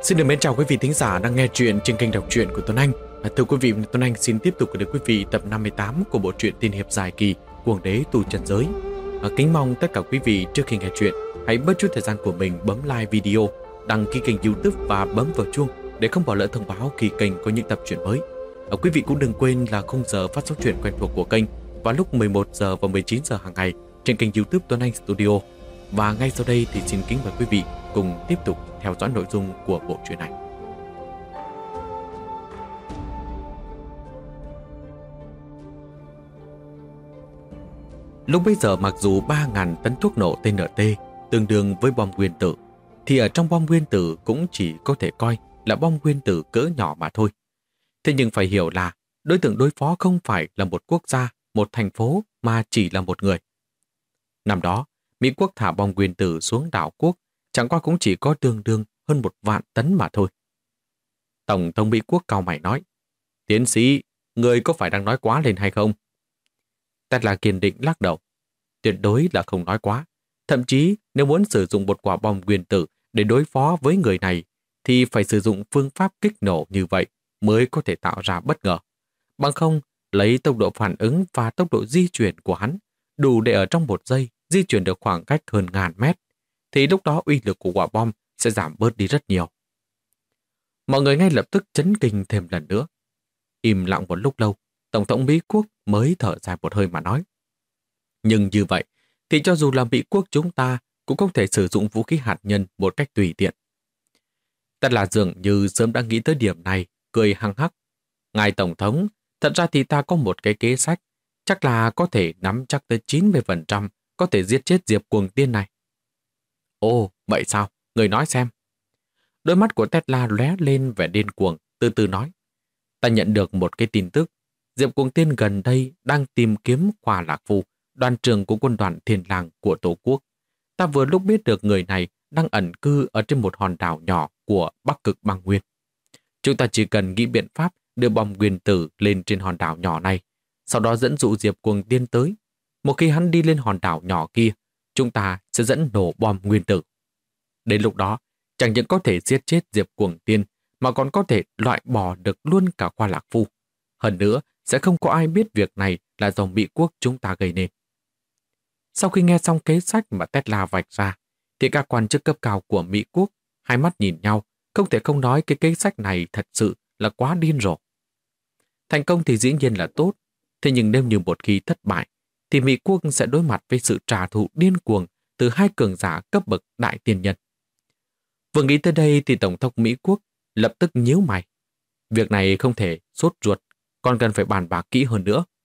Xin được mến chào quý vị thính giả đang nghe chuyện trên kênh đọc truyện của Tuấn Anh. Thưa quý vị, Tuấn Anh xin tiếp tục gửi đến quý vị tập 58 của bộ truyện tiên hiệp dài kỳ Cuồng đế tu chân giới. Kính mong tất cả quý vị trước khi nghe chuyện hãy bớt chút thời gian của mình bấm like video, đăng ký kênh YouTube và bấm vào chuông để không bỏ lỡ thông báo khi kênh có những tập truyện mới. Quý vị cũng đừng quên là khung giờ phát sóng truyện quen thuộc của kênh vào lúc 11 giờ và 19 giờ hàng ngày trên kênh YouTube Tuấn Anh Studio. Và ngay sau đây thì xin kính mời quý vị cùng tiếp tục theo dõi nội dung của bộ truyện này. Lúc bấy giờ mặc dù 3.000 tấn thuốc nổ TNT tương đương với bom nguyên tử, thì ở trong bom nguyên tử cũng chỉ có thể coi là bom nguyên tử cỡ nhỏ mà thôi. Thế nhưng phải hiểu là đối tượng đối phó không phải là một quốc gia, một thành phố mà chỉ là một người. Năm đó, Mỹ quốc thả bom nguyên tử xuống đảo quốc chẳng qua cũng chỉ có tương đương hơn 1.000 tấn mà thôi. Tổng thống Mỹ quốc cau mày nói: "Tiến sĩ, người có phải đang nói quá lên hay không?" Tesla kiên định lắc đầu: "Tuyệt đối là không nói quá. Thậm chí nếu muốn sử dụng một quả bom nguyên tử để đối phó với người này thì phải sử dụng phương pháp kích nổ như vậy mới có thể tạo ra bất ngờ. Bằng không, lấy tốc độ phản ứng và tốc độ di chuyển của hắn đủ để ở trong 1 giây di chuyển được khoảng cách hơn 1.000 mét, thì lúc đó uy lực của quả bom sẽ giảm bớt đi rất nhiều." Mọi người ngay lập tức chấn kinh thêm lần nữa. Im lặng một lúc lâu, Tổng thống Mỹ quốc mới thở dài một hơi mà nói: "Nhưng như vậy thì cho dù là Mỹ quốc chúng ta cũng không thể sử dụng vũ khí hạt nhân một cách tùy tiện." Tất là dường như sớm đã nghĩ tới điểm này, cười hăng hắc: "Ngài Tổng thống, thật ra thì ta có một cái kế sách, chắc là có thể nắm chắc tới 90% có thể giết chết Diệp Cuồng Tiên này." "Ồ, vậy sao? Người nói xem." Đôi mắt của Tesla lóe lên vẻ điên cuồng, từ từ nói: "Ta nhận được một cái tin tức. Diệp Cuồng Tiên gần đây đang tìm kiếm Khoa Lạc Phu, đoàn trưởng của quân đoàn Thiên Lang của Tổ quốc. Ta vừa lúc biết được người này đang ẩn cư ở trên một hòn đảo nhỏ của Bắc Cực Băng Nguyên. Chúng ta chỉ cần nghĩ biện pháp đưa bom nguyên tử lên trên hòn đảo nhỏ này, sau đó dẫn dụ Diệp Cuồng Tiên tới. Một khi hắn đi lên hòn đảo nhỏ kia, chúng ta sẽ dẫn nổ bom nguyên tử. Đến lúc đó, chẳng những có thể giết chết Diệp Cuồng Tiên, mà còn có thể loại bỏ được luôn cả Khoa Lạc Phu. Hơn nữa, sẽ không có ai biết việc này là do Mỹ quốc chúng ta gây nên." Sau khi nghe xong kế sách mà Tesla vạch ra, thì các quan chức cấp cao của Mỹ quốc hai mắt nhìn nhau, không thể không nói cái kế sách này thật sự là quá điên rồ. Thành công thì dĩ nhiên là tốt, thế nhưng nếu như một khi thất bại, thì Mỹ quốc sẽ đối mặt với sự trả thù điên cuồng từ hai cường giả cấp bậc đại tiên nhân. Vừa nghĩ tới đây thì Tổng thống Mỹ quốc lập tức nhíu mày. Việc này không thể sốt ruột, còn cần phải bàn bạc kỹ hơn nữa.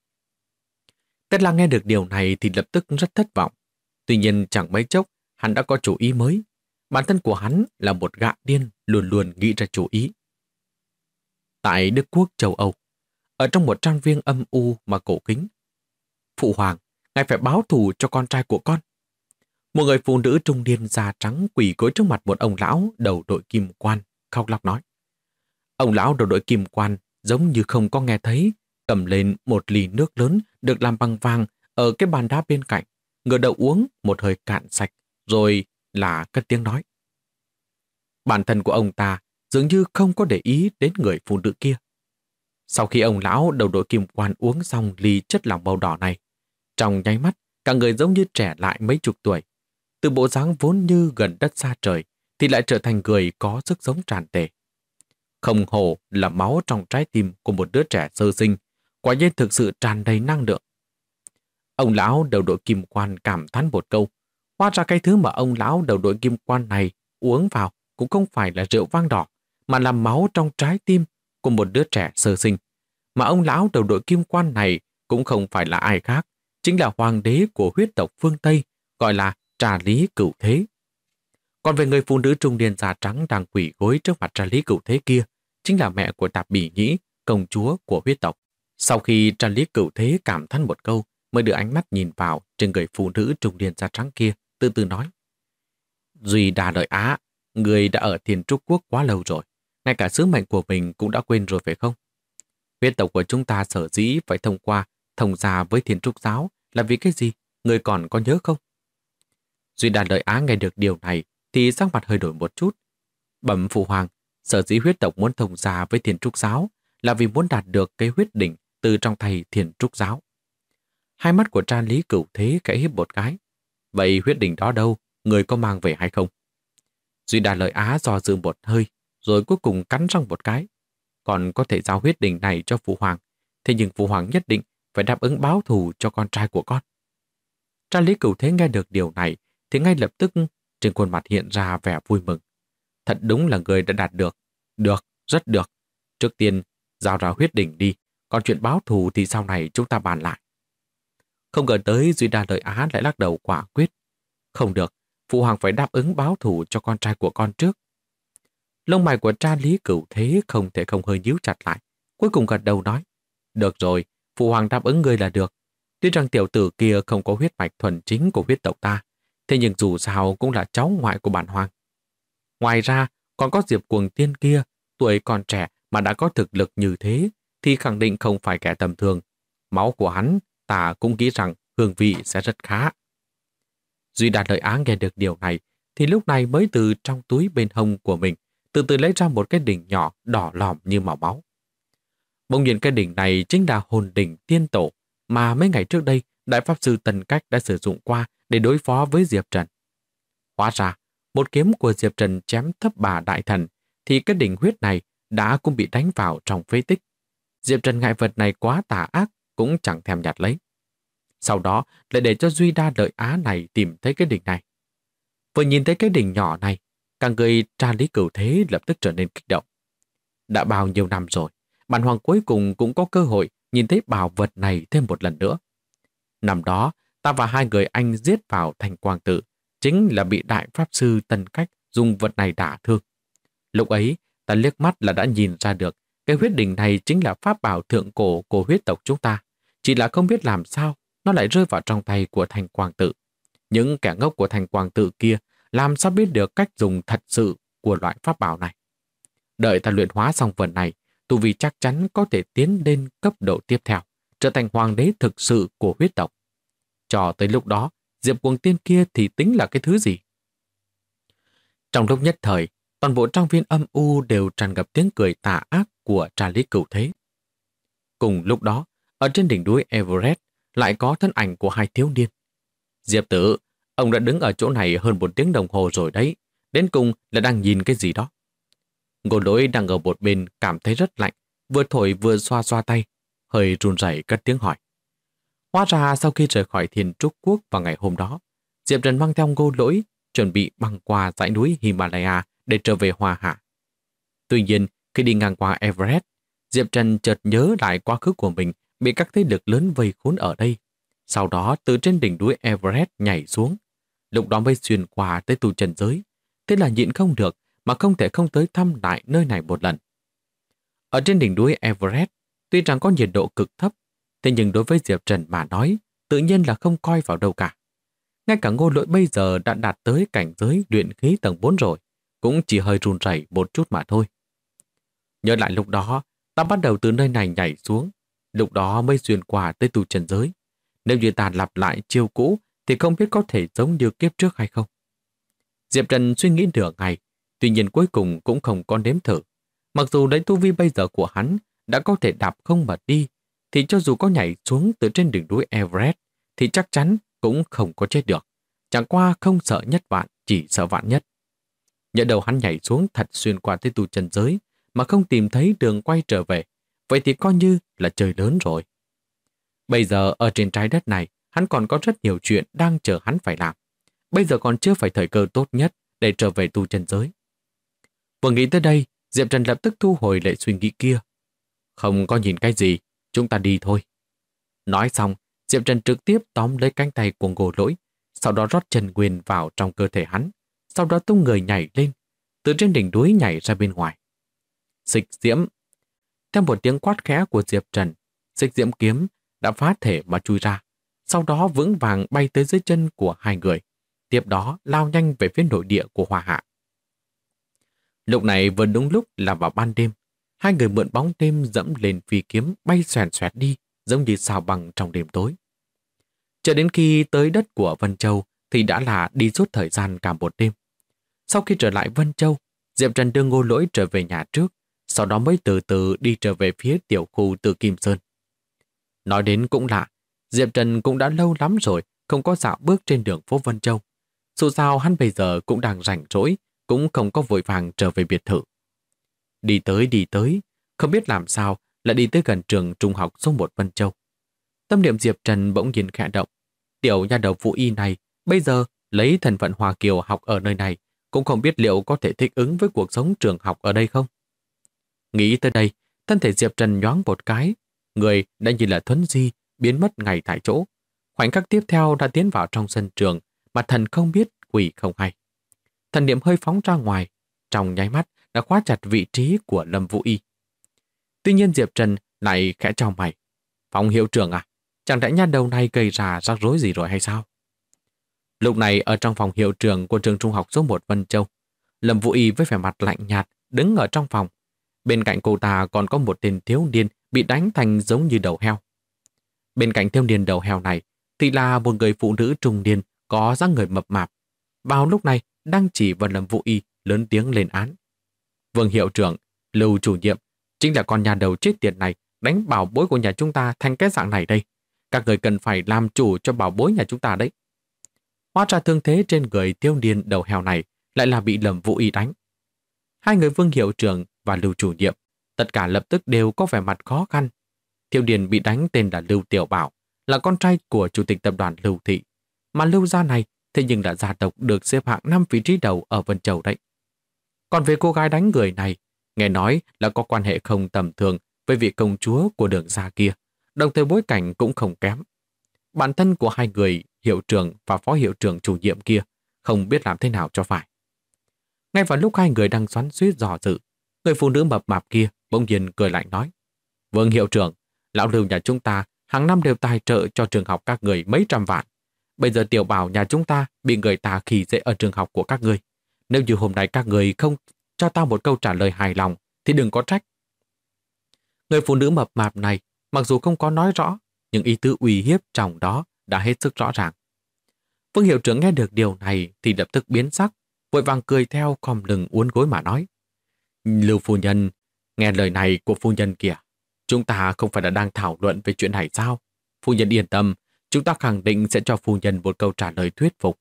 Tesla nghe được điều này thì lập tức rất thất vọng. Tuy nhiên chẳng mấy chốc, hắn đã có chủ ý mới. Bản thân của hắn là một gã điên luôn luôn nghĩ ra chủ ý. Tại Đức Quốc châu Âu, ở trong một trang viên âm u mà cổ kính: "Phụ hoàng, ngài phải báo thù cho con trai của con." Một người phụ nữ trung niên da trắng quỳ gối trước mặt một ông lão đầu đội kim quan, khóc lóc nói. Ông lão đầu đội kim quan giống như không có nghe thấy, cầm lên một ly nước lớn được làm bằng vàng ở cái bàn đá bên cạnh, ngửa đầu uống một hơi cạn sạch, rồi là cất tiếng nói. Bản thân của ông ta dường như không có để ý đến người phụ nữ kia. Sau khi ông lão đầu đội kim quan uống xong ly chất lỏng màu đỏ này, trong nháy mắt, cả người giống như trẻ lại mấy chục tuổi. Từ bộ dáng vốn như gần đất xa trời, thì lại trở thành người có sức sống tràn trề. Không hổ là máu trong trái tim của một đứa trẻ sơ sinh, quả nhiên thực sự tràn đầy năng lượng. Ông lão đầu đội kim quan cảm thán một câu. Hóa ra cái thứ mà ông lão đầu đội kim quan này uống vào cũng không phải là rượu vang đỏ, mà là máu trong trái tim của một đứa trẻ sơ sinh. Mà ông lão đầu đội kim quan này cũng không phải là ai khác, chính là hoàng đế của huyết tộc phương Tây, gọi là Trà Lý Cửu Thế. Còn về người phụ nữ trung niên da trắng đang quỳ gối trước mặt Trà Lý Cửu Thế kia, chính là mẹ của Tạp Bỉ Nhĩ, công chúa của huyết tộc. Sau khi Trà Lý Cửu Thế cảm thán một câu, mới đưa ánh mắt nhìn vào trên người phụ nữ trung niên da trắng kia, từ từ nói. Duy Đà Lợi Á, người đã ở Thiên Trúc Quốc quá lâu rồi, ngay cả sứ mệnh của mình cũng đã quên rồi phải không? Huyết tộc của chúng ta sở dĩ phải thông qua thông gia với Thiên Trúc giáo là vì cái gì? Người còn có nhớ không? Duy Đà Lợi Á nghe được điều này thì sắc mặt hơi đổi một chút. Bẩm phụ hoàng, Sở dĩ huyết tộc muốn thông gia với Thiên Trúc giáo là vì muốn đạt được cái huyết đỉnh từ trong tay Thiên Trúc giáo. Hai mắt của Tra Lý Cửu Thế khẽ híp một cái. Vậy huyết đỉnh đó đâu, người có mang về hay không? Duy Đà Lợi Á dò dự một hơi, rồi cuối cùng cắn răng một cái. Còn có thể giao huyết đỉnh này cho Phụ Hoàng, thế nhưng Phụ Hoàng nhất định phải đáp ứng báo thù cho con trai của con. Tra Lý Cửu Thế nghe được điều này thì ngay lập tức trên khuôn mặt hiện ra vẻ vui mừng. Thật đúng là người đã đạt được. Được, rất được. Trước tiên, giao ra huyết đỉnh đi, còn chuyện báo thù thì sau này chúng ta bàn lại. Không ngờ tới Duy Đa Lợi Á lại lắc đầu quả quyết. Không được, Phụ Hoàng phải đáp ứng báo thù cho con trai của con trước. Lông mày của Tra Lý Cửu Thế không thể không hơi nhíu chặt lại. Cuối cùng gật đầu nói. Được rồi, Phụ Hoàng đáp ứng ngươi là được. Tuy rằng tiểu tử kia không có huyết mạch thuần chính của huyết tộc ta, thế nhưng dù sao cũng là cháu ngoại của bản Hoàng. Ngoài ra, còn có Diệp Cuồng Tiên kia, tuổi còn trẻ mà đã có thực lực như thế, thì khẳng định không phải kẻ tầm thường. Máu của hắn, ta cũng nghĩ rằng hương vị sẽ rất khá. Duy Đạt Lợi Á nghe được điều này, thì lúc này mới từ trong túi bên hông của mình, từ từ lấy ra một cái đỉnh nhỏ đỏ lòm như màu máu. Bỗng nhiên cái đỉnh này chính là hồn đỉnh tiên tổ mà mấy ngày trước đây Đại Pháp Sư Tần Cách đã sử dụng qua để đối phó với Diệp Trần. Hóa ra, một kiếm của Diệp Trần chém thấp bà đại thần, thì cái đỉnh huyết này đã cũng bị đánh vào trong phế tích. Diệp Trần ngại vật này quá tà ác, cũng chẳng thèm nhặt lấy. Sau đó lại để cho Duy Đa Lợi Á này tìm thấy cái đỉnh này. Vừa nhìn thấy cái đỉnh nhỏ này, cả người Tra Lý Cửu Thế lập tức trở nên kích động. Đã bao nhiêu năm rồi, bản Hoàng cuối cùng cũng có cơ hội nhìn thấy bảo vật này thêm một lần nữa. Năm đó, ta và hai người anh giết vào thành Quang Tự, chính là bị Đại Pháp Sư Tần Cách dùng vật này đả thương. Lúc ấy, ta liếc mắt là đã nhìn ra được cái huyết đỉnh này chính là pháp bảo thượng cổ của huyết tộc chúng ta. Chỉ là không biết làm sao nó lại rơi vào trong tay của thành Quang Tự. Những kẻ ngốc của thành Quang Tự kia làm sao biết được cách dùng thật sự của loại pháp bảo này. Đợi ta luyện hóa xong vật này, tu vi chắc chắn có thể tiến lên cấp độ tiếp theo, trở thành hoàng đế thực sự của huyết tộc. Cho tới lúc đó, Diệp Cuồng Tiên kia thì tính là cái thứ gì? Trong lúc nhất thời, toàn bộ trang viên âm u đều tràn ngập tiếng cười tà ác của Tra Lý Cửu Thế. Cùng lúc đó, ở trên đỉnh núi Everest lại có thân ảnh của hai thiếu niên. Diệp tử, ông đã đứng ở chỗ này hơn 1 tiếng đồng hồ rồi đấy, đến cùng là đang nhìn cái gì đó. Ngô Lỗi đang ở một bên cảm thấy rất lạnh, vừa thổi vừa xoa xoa tay, hơi run rẩy cất tiếng hỏi. Hóa ra sau khi rời khỏi Thiên Trúc Quốc vào ngày hôm đó, Diệp Trần mang theo Ngô Lỗi chuẩn bị băng qua dãy núi Himalaya để trở về Hoa Hạ. Tuy nhiên, khi đi ngang qua Everest, Diệp Trần chợt nhớ lại quá khứ của mình bị các thế lực lớn vây khốn ở đây. Sau đó từ trên đỉnh núi Everest nhảy xuống, lúc đó mới xuyên qua tới tu trần giới. Thế là nhịn không được mà không thể không tới thăm lại nơi này một lần. Ở trên đỉnh núi Everest, tuy rằng có nhiệt độ cực thấp, thế nhưng đối với Diệp Trần mà nói, tự nhiên là không coi vào đâu cả. Ngay cả Ngô Lỗi bây giờ đã đạt tới cảnh giới luyện khí tầng 4 rồi, cũng chỉ hơi run rẩy một chút mà thôi. Nhớ lại lúc đó, ta bắt đầu từ nơi này nhảy xuống, lúc đó mới xuyên qua tới tu trần giới. Nếu như ta lặp lại chiêu cũ thì không biết có thể giống như kiếp trước hay không. Diệp Trần suy nghĩ nửa ngày, tuy nhiên cuối cùng cũng không có nếm thử. Mặc dù lấy tu vi bây giờ của hắn đã có thể đạp không mà đi, thì cho dù có nhảy xuống từ trên đỉnh núi Everest thì chắc chắn cũng không có chết được. Chẳng qua không sợ nhất vạn, chỉ sợ vạn nhất. Nhỡ đầu hắn nhảy xuống thật xuyên qua tới tu chân giới mà không tìm thấy đường quay trở về, vậy thì coi như là trời lớn rồi. Bây giờ ở trên trái đất này, hắn còn có rất nhiều chuyện đang chờ hắn phải làm. Bây giờ còn chưa phải thời cơ tốt nhất để trở về tu chân giới. Vừa nghĩ tới đây, Diệp Trần lập tức thu hồi lại suy nghĩ kia. Không có nhìn cái gì, chúng ta đi thôi. Nói xong, Diệp Trần trực tiếp tóm lấy cánh tay của Ngô Lỗi, sau đó rót chân nguyên vào trong cơ thể hắn, sau đó tung người nhảy lên, từ trên đỉnh núi nhảy ra bên ngoài. Xích diễm. Theo một tiếng quát khẽ của Diệp Trần, xích diễm kiếm đã phá thể mà chui ra, sau đó vững vàng bay tới dưới chân của hai người, tiếp đó lao nhanh về phía nội địa của Hoa Hạ. Lúc này vừa đúng lúc là vào ban đêm, hai người mượn bóng đêm dẫm lên phi kiếm bay xoèn xoẹt đi, giống như sao băng trong đêm tối. Cho đến khi tới đất của Vân Châu thì đã là đi suốt thời gian cả một đêm. Sau khi trở lại Vân Châu, Diệp Trần đưa Ngô Lỗi trở về nhà trước, sau đó mới từ từ đi trở về phía tiểu khu Từ Kim Sơn. Nói đến cũng lạ, Diệp Trần cũng đã lâu lắm rồi không có dạo bước trên đường phố Vân Châu. Dù sao hắn bây giờ cũng đang rảnh rỗi, cũng không có vội vàng trở về biệt thự. Đi tới, không biết làm sao lại đi tới gần trường trung học số 1 Vân Châu. Tâm niệm Diệp Trần bỗng nhiên khẽ động. Tiểu nha đầu Vũ Y này bây giờ lấy thân phận Hoa Kiều học ở nơi này, cũng không biết liệu có thể thích ứng với cuộc sống trường học ở đây không. Nghĩ tới đây, thân thể Diệp Trần nhoáng một cái, người đã như là thuấn di, biến mất ngay tại chỗ. Khoảnh khắc tiếp theo đã tiến vào trong sân trường, mà thần không biết, quỷ không hay. Thần niệm hơi phóng ra ngoài, trong nháy mắt đã khóa chặt vị trí của Lâm Vũ Y. Tuy nhiên Diệp Trần lại khẽ chau mày. Phòng hiệu trưởng à? Chẳng lẽ nha đầu này gây ra rắc rối gì rồi hay sao? Lúc này ở trong phòng hiệu trưởng của trường trung học số 1 Vân Châu, Lâm Vũ Y với vẻ mặt lạnh nhạt đứng ở trong phòng. Bên cạnh cô ta còn có một tên thiếu niên bị đánh thành giống như đầu heo. Bên cạnh thiếu niên đầu heo này thì là một người phụ nữ trung niên có dáng người mập mạp. Vào lúc này đang chỉ vào Lâm Vũ Y lớn tiếng lên án. Vương hiệu trưởng, Lưu chủ nhiệm chính là con nhà đầu chết tiệt này đánh bảo bối của nhà chúng ta thành cái dạng này đây. Các người cần phải làm chủ cho bảo bối nhà chúng ta đấy. Hóa ra thương thế trên người thiếu niên đầu heo này lại là bị Lâm Vũ Y đánh. Hai người Vương hiệu trưởng và Lưu chủ nhiệm tất cả lập tức đều có vẻ mặt khó khăn. Thiếu niên bị đánh tên là Lưu Tiểu Bảo, là con trai của chủ tịch tập đoàn Lưu Thị, mà Lưu gia này thế nhưng là gia tộc được xếp hạng 5 vị trí đầu ở Vân Châu đấy. Còn về cô gái đánh người này, nghe nói là có quan hệ không tầm thường với vị công chúa của Đường gia kia, đồng thời bối cảnh cũng không kém. Bản thân của hai người hiệu trưởng và phó hiệu trưởng chủ nhiệm kia không biết làm thế nào cho phải. Ngay vào lúc hai người đang xoắn xuýt dò dự, người phụ nữ mập mạp kia bỗng nhiên cười lạnh nói: Vương hiệu trưởng, lão Lưu nhà chúng ta hàng năm đều tài trợ cho trường học các người mấy trăm vạn. Bây giờ Tiểu Bảo nhà chúng ta bị người ta khi dễ ở trường học của các người. Nếu như hôm nay các người không cho tao một câu trả lời hài lòng thì đừng có trách. Người phụ nữ mập mạp này mặc dù không có nói rõ, nhưng ý tứ uy hiếp trong đó đã hết sức rõ ràng. Vương hiệu trưởng nghe được điều này thì lập tức biến sắc, vội vàng cười theo, khom lưng uốn gối mà nói: Lưu phu nhân, nghe lời này của phu nhân kìa, chúng ta không phải là đang thảo luận về chuyện này sao? Phu nhân yên tâm, chúng ta khẳng định sẽ cho phu nhân một câu trả lời thuyết phục.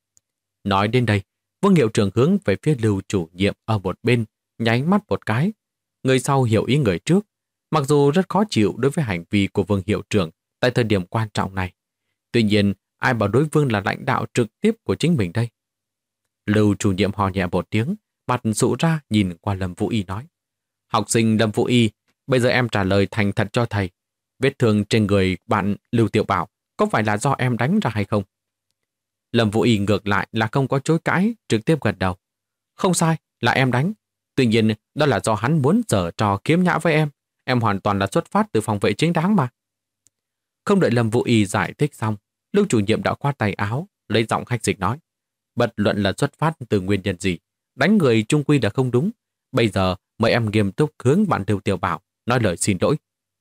Nói đến đây, Vương hiệu trưởng hướng về phía Lưu chủ nhiệm ở một bên, nháy mắt một cái. Người sau hiểu ý người trước, mặc dù rất khó chịu đối với hành vi của Vương hiệu trưởng tại thời điểm quan trọng này. Tuy nhiên, ai bảo đối phương là lãnh đạo trực tiếp của chính mình đây? Lưu chủ nhiệm hò nhẹ một tiếng, mặt sụ ra nhìn qua Lâm Vũ Y nói: Học sinh Lâm Vũ Y, bây giờ em trả lời thành thật cho thầy. Vết thương trên người bạn Lưu Tiểu Bảo có phải là do em đánh ra hay không? Lâm Vũ Y ngược lại là không có chối cãi, trực tiếp gật đầu. Không sai, là em đánh. Tuy nhiên, đó là do hắn muốn giở trò kiếm nhã với em. Em hoàn toàn là xuất phát từ phòng vệ chính đáng mà. Không đợi Lâm Vũ Y giải thích xong, Lưu chủ nhiệm đã khoát tay áo, lấy giọng hách dịch nói: Bất luận là xuất phát từ nguyên nhân gì, đánh người chung quy là không đúng. Bây giờ mời em nghiêm túc hướng bạn Lưu Tiểu Bảo nói lời xin lỗi.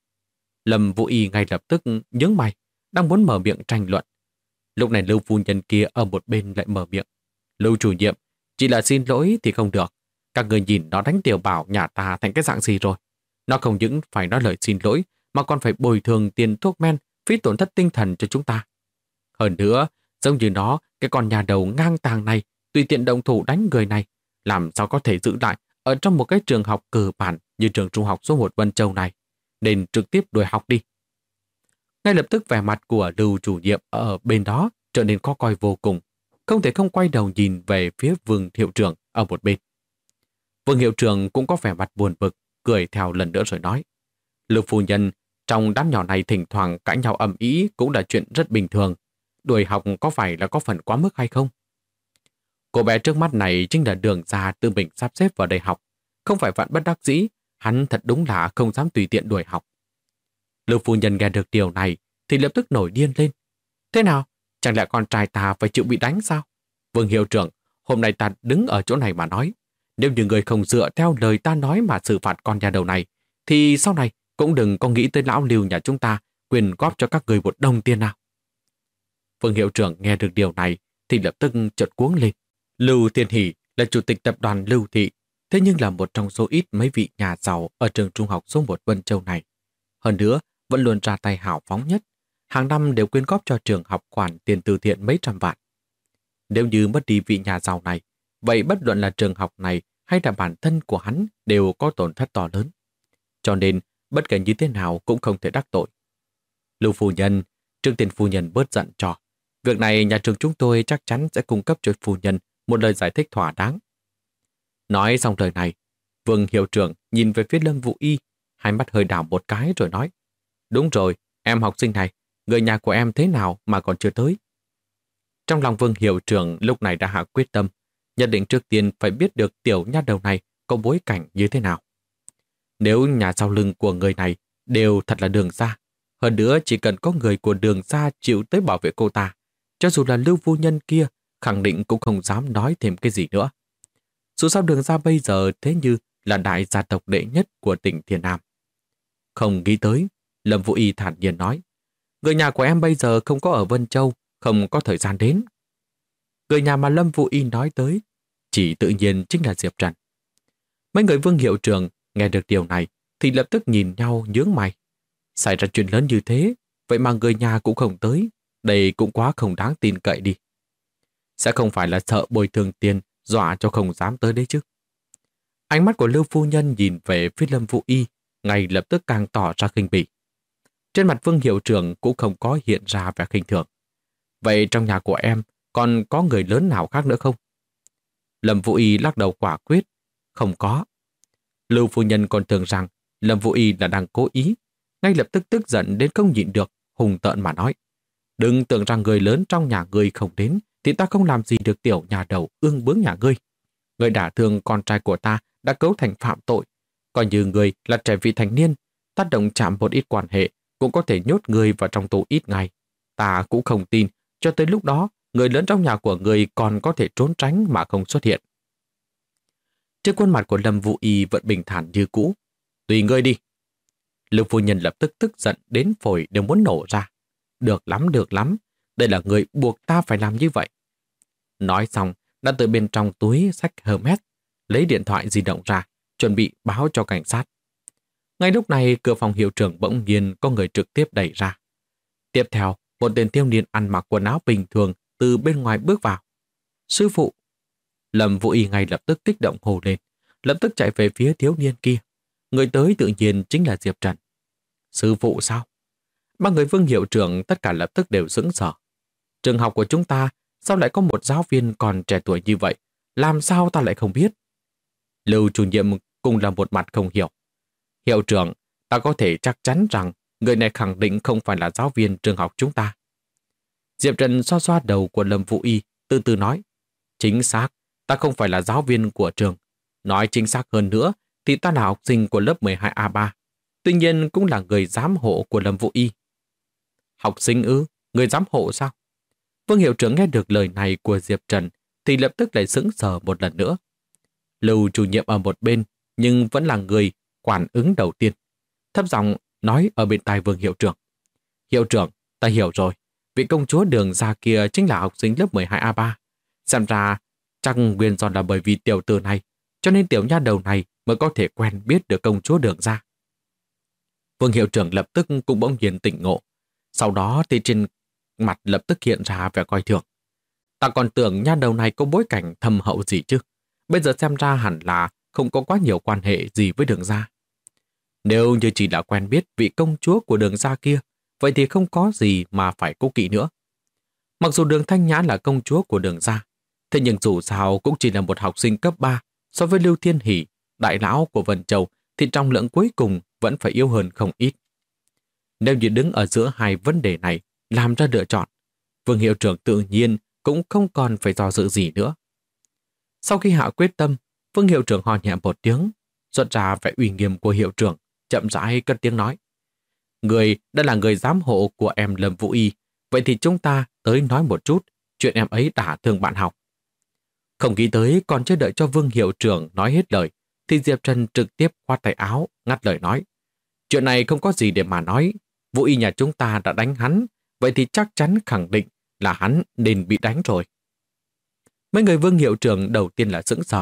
Lâm Vũ Y ngay lập tức nhướng mày, đang muốn mở miệng tranh luận. Lúc này Lưu phu nhân kia ở một bên lại mở miệng: Lưu chủ nhiệm, chỉ là xin lỗi thì không được. Các người nhìn nó đánh Tiểu Bảo nhà ta thành cái dạng gì rồi. Nó không những phải nói lời xin lỗi mà còn phải bồi thường tiền thuốc men, phí tổn thất tinh thần cho chúng ta. Hơn nữa, giống như nó, cái con nhà đầu ngang tàng này tùy tiện động thủ đánh người này, làm sao có thể giữ lại ở trong một cái trường học cơ bản như trường trung học số 1 Vân Châu này, nên trực tiếp đuổi học đi. Ngay lập tức vẻ mặt của Lưu chủ nhiệm ở bên đó trở nên khó coi vô cùng, không thể không quay đầu nhìn về phía Vương hiệu trưởng ở một bên. Vương hiệu trưởng cũng có vẻ mặt buồn bực, cười theo lần nữa rồi nói: Lưu phu nhân, trong đám nhỏ này thỉnh thoảng cãi nhau ầm ĩ cũng là chuyện rất bình thường. Đuổi học có phải là có phần quá mức hay không? Cô bé trước mắt này chính là Đường gia tự mình sắp xếp vào đây học, không phải vạn bất đắc dĩ, hắn thật đúng là không dám tùy tiện đuổi học. Lưu phu nhân nghe được điều này thì lập tức nổi điên lên. Thế nào? Chẳng lẽ con trai ta phải chịu bị đánh sao? Vương hiệu trưởng, hôm nay ta đứng ở chỗ này mà nói, nếu như người không dựa theo lời ta nói mà xử phạt con nhà đầu này, thì sau này cũng đừng có nghĩ tới lão Lưu nhà chúng ta quyền góp cho các người một đồng tiền nào. Vương hiệu trưởng nghe được điều này thì lập tức chợt cuống lên. Lưu Thiên Hỷ là chủ tịch tập đoàn Lưu Thị, thế nhưng là một trong số ít mấy vị nhà giàu ở trường trung học số 1 Vân Châu này. Hơn nữa, vẫn luôn ra tay hào phóng nhất. Hàng năm đều quyên góp cho trường học khoản tiền từ thiện mấy trăm vạn. Nếu như mất đi vị nhà giàu này, vậy bất luận là trường học này hay là bản thân của hắn đều có tổn thất to lớn. Cho nên, bất kể như thế nào cũng không thể đắc tội. Lưu phu nhân, Trương Tiền phu nhân bớt giận cho. Việc này nhà trường chúng tôi chắc chắn sẽ cung cấp cho phu nhân một lời giải thích thỏa đáng. Nói xong lời này, Vương hiệu trưởng nhìn về phía Lâm Vũ Y, hai mắt hơi đảo một cái rồi nói: Đúng rồi, em học sinh này, người nhà của em thế nào mà còn chưa tới? Trong lòng Vương hiệu trưởng lúc này đã hạ quyết tâm, nhất định trước tiên phải biết được tiểu nha đầu này có bối cảnh như thế nào. Nếu nhà sau lưng của người này đều thật là Đường gia, hơn nữa chỉ cần có người của Đường gia chịu tới bảo vệ cô ta, cho dù là Lưu phu nhân kia, khẳng định cũng không dám nói thêm cái gì nữa. Dù sao Đường gia bây giờ thế như là đại gia tộc đệ nhất của tỉnh Thiên Nam. Không nghĩ tới, Lâm Vũ Y thản nhiên nói: Người nhà của em bây giờ không có ở Vân Châu, không có thời gian đến. Người nhà mà Lâm Vũ Y nói tới chỉ tự nhiên chính là Diệp Trần. Mấy người Vương hiệu trưởng nghe được điều này thì lập tức nhìn nhau nhướng mày. Xảy ra chuyện lớn như thế, vậy mà người nhà cũng không tới, đây cũng quá không đáng tin cậy đi. Sẽ không phải là sợ bồi thường tiền dọa cho không dám tới đấy chứ? Ánh mắt của Lưu phu nhân nhìn về phía Lâm Vũ Y ngay lập tức càng tỏ ra khinh bỉ. Trên mặt Vương hiệu trưởng cũng không có hiện ra vẻ khinh thường. Vậy trong nhà của em còn có người lớn nào khác nữa không? Lâm Vũ Y lắc đầu quả quyết: Không có. Lưu phu nhân còn tưởng rằng Lâm Vũ Y là đang cố ý, ngay lập tức tức giận đến không nhịn được, hùng tợn mà nói: Đừng tưởng rằng người lớn trong nhà ngươi không đến thì ta không làm gì được tiểu nhà đầu ương bướng nhà ngươi. Người đả thương con trai của ta đã cấu thành phạm tội, coi như người là trẻ vị thành niên, tác động chạm một ít quan hệ cũng có thể nhốt người vào trong tù ít ngày. Ta cũng không tin cho tới lúc đó người lớn trong nhà của người còn có thể trốn tránh mà không xuất hiện. Trên khuôn mặt của Lâm Vũ Y vẫn bình thản như cũ. Tùy ngươi đi. Lưu phu nhân lập tức tức giận đến phổi đều muốn nổ ra. Được lắm. Đây là người buộc ta phải làm như vậy. Nói xong, đã từ bên trong túi xách Hermes, lấy điện thoại di động ra, chuẩn bị báo cho cảnh sát. Ngay lúc này, cửa phòng hiệu trưởng bỗng nhiên có người trực tiếp đẩy ra. Tiếp theo, một tên thiếu niên ăn mặc quần áo bình thường từ bên ngoài bước vào. Sư phụ! Lâm Vũ Y ngay lập tức kích động hô lên, lập tức chạy về phía thiếu niên kia. Người tới tự nhiên chính là Diệp Trần. Sư phụ sao? Ba người Vương hiệu trưởng tất cả lập tức đều sững sờ. Trường học của chúng ta sao lại có một giáo viên còn trẻ tuổi như vậy? Làm sao ta lại không biết? Lưu chủ nhiệm cũng là một mặt không hiểu. Hiệu trưởng, ta có thể chắc chắn rằng người này khẳng định không phải là giáo viên trường học chúng ta. Diệp Trần xoa xoa đầu của Lâm Vũ Y, từ từ nói: Chính xác, ta không phải là giáo viên của trường. Nói chính xác hơn nữa thì ta là học sinh của lớp 12A3. Tuy nhiên cũng là người giám hộ của Lâm Vũ Y. Học sinh ư? Người giám hộ sao? Vương hiệu trưởng nghe được lời này của Diệp Trần thì lập tức lại sững sờ một lần nữa. Lưu chủ nhiệm ở một bên nhưng vẫn là người quản ứng đầu tiên. Thấp giọng nói ở bên tai Vương hiệu trưởng: Hiệu trưởng, ta hiểu rồi. Vị công chúa Đường gia kia chính là học sinh lớp 12A3. Xem ra chắc nguyên do là bởi vì tiểu tử này, cho nên tiểu nha đầu này mới có thể quen biết được công chúa Đường gia. Vương hiệu trưởng lập tức cũng bỗng nhiên tỉnh ngộ. Sau đó thì trên mặt lập tức hiện ra vẻ coi thường. Ta còn tưởng nha đầu này có bối cảnh thâm hậu gì chứ. Bây giờ xem ra hẳn là không có quá nhiều quan hệ gì với Đường gia. Nếu như chỉ là quen biết vị công chúa của Đường gia kia, vậy thì không có gì mà phải cố kỵ nữa. Mặc dù Đường Thanh Nhã là công chúa của Đường gia, thế nhưng dù sao cũng chỉ là một học sinh cấp 3, so với Lưu Thiên Hỷ, đại lão của Vân Châu, thì trọng lượng cuối cùng vẫn phải yếu hơn không ít. Nếu như đứng ở giữa hai vấn đề này làm ra lựa chọn, Vương hiệu trưởng tự nhiên cũng không còn phải do dự gì nữa. Sau khi hạ quyết tâm, Vương hiệu trưởng hò nhẹ một tiếng, xuất ra vẻ uy nghiêm của hiệu trưởng, chậm rãi cất tiếng nói: Người đã là người giám hộ của em Lâm Vũ Y, vậy thì chúng ta tới nói một chút chuyện em ấy đả thương bạn học. Không nghĩ tới còn chưa đợi cho Vương hiệu trưởng nói hết lời, thì Diệp Trần trực tiếp khoát tay áo, ngắt lời nói: Chuyện này không có gì để mà nói. Vũ Y nhà chúng ta đã đánh hắn, vậy thì chắc chắn khẳng định là hắn nên bị đánh rồi. Mấy người Vương hiệu trưởng đầu tiên là sững sờ,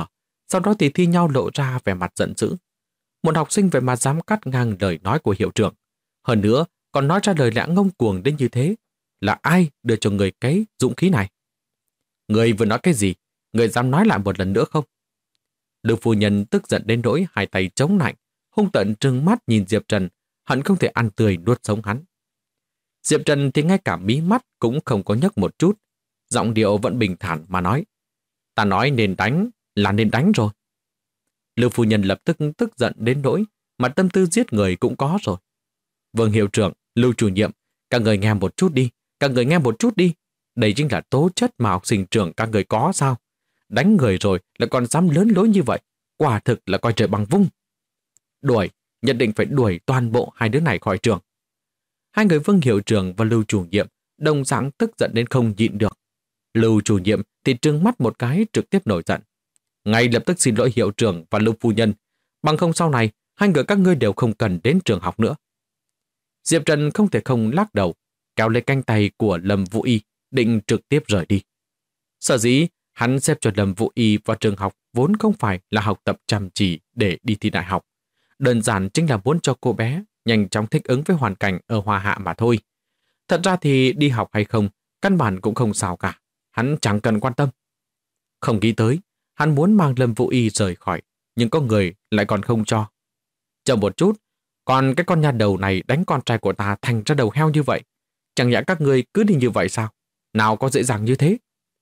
sau đó thì thi nhau lộ ra vẻ mặt giận dữ. Một học sinh vậy mà dám cắt ngang lời nói của hiệu trưởng. Hơn nữa, còn nói ra lời lẽ ngông cuồng đến như thế. Là ai đưa cho người cái dũng khí này? Người vừa nói cái gì? Người dám nói lại một lần nữa không? Lưu phu nhân tức giận đến nỗi hai tay chống lạnh, hung tợn trừng mắt nhìn Diệp Trần, hận không thể ăn tươi nuốt sống hắn. Diệp Trần thì ngay cả mí mắt cũng không có nhấc một chút, giọng điệu vẫn bình thản mà nói: ta nói nên đánh là nên đánh rồi. Lưu phu nhân lập tức tức giận đến nỗi mà tâm tư giết người cũng có rồi. Vương hiệu trưởng, Lưu chủ nhiệm, các người nghe một chút đi, các người nghe một chút đi. Đây chính là tố chất mà học sinh trường các người có sao? Đánh người rồi lại còn dám lớn lối như vậy, quả thực là coi trời bằng vung. Đuổi, nhất định phải đuổi toàn bộ hai đứa này khỏi trường. Hai người Vương hiệu trưởng và Lưu chủ nhiệm đồng dạng tức giận đến không nhịn được. Lưu chủ nhiệm thì trừng mắt một cái trực tiếp nổi giận. Ngay lập tức xin lỗi hiệu trưởng và Lưu phu nhân, bằng không sau này hai người các ngươi đều không cần đến trường học nữa. Diệp Trần không thể không lắc đầu, kéo lấy cánh tay của Lâm Vũ Y, định trực tiếp rời đi. Sở dĩ hắn xếp cho Lâm Vũ Y vào trường học vốn không phải là học tập chăm chỉ để đi thi đại học. Đơn giản chính là muốn cho cô bé nhanh chóng thích ứng với hoàn cảnh ở Hoa Hạ mà thôi. Thật ra thì đi học hay không, căn bản cũng không sao cả. Hắn chẳng cần quan tâm. Không nghĩ tới, hắn muốn mang Lâm Vũ Y rời khỏi, nhưng có người lại còn không cho. Chờ một chút, còn cái con nhà đầu này đánh con trai của ta thành ra đầu heo như vậy. Chẳng nhẽ các ngươi cứ đi như vậy sao? Nào có dễ dàng như thế?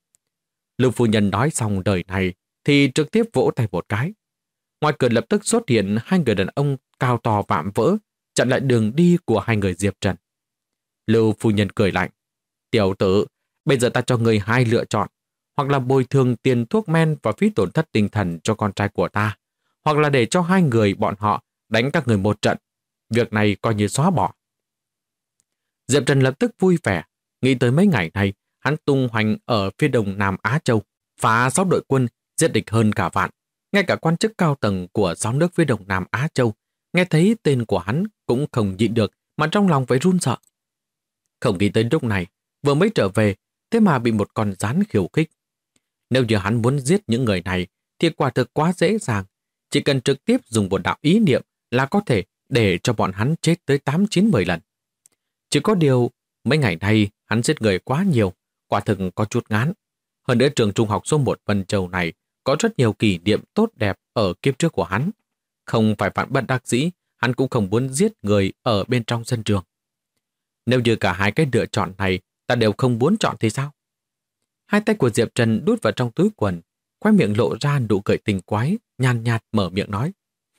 Lưu phu nhân nói xong đời này thì trực tiếp vỗ tay một cái. Ngoài cửa lập tức xuất hiện hai người đàn ông cao to vạm vỡ, chặn lại đường đi của hai người Diệp Trần. Lưu phu nhân cười lạnh. Tiểu tử, bây giờ ta cho người hai lựa chọn, hoặc là bồi thường tiền thuốc men và phí tổn thất tinh thần cho con trai của ta, hoặc là để cho hai người bọn họ đánh các người một trận. Việc này coi như xóa bỏ. Diệp Trần lập tức vui vẻ, nghĩ tới mấy ngày này, hắn tung hoành ở phía đông Nam Á Châu, phá 6 đội quân, giết địch hơn cả vạn. Ngay cả quan chức cao tầng của 6 nước phía đông Nam Á Châu, nghe thấy tên của hắn cũng không nhịn được mà trong lòng phải run sợ. Không nghĩ tới lúc này, vừa mới trở về, thế mà bị một con rắn khiêu khích. Nếu như hắn muốn giết những người này, thì quả thực quá dễ dàng. Chỉ cần trực tiếp dùng một đạo ý niệm là có thể để cho bọn hắn chết tới 8-9-10 lần. Chỉ có điều, mấy ngày nay hắn giết người quá nhiều, quả thực có chút ngán. Hơn nữa trường trung học số 1 Vân Châu này có rất nhiều kỷ niệm tốt đẹp ở kiếp trước của hắn. Không phải vạn bất đắc dĩ, hắn cũng không muốn giết người ở bên trong sân trường. Nếu như cả hai cái lựa chọn này ta đều không muốn chọn thì sao? Hai tay của Diệp Trần đút vào trong túi quần, khóe miệng lộ ra nụ cười tình quái, nhàn nhạt mở miệng nói.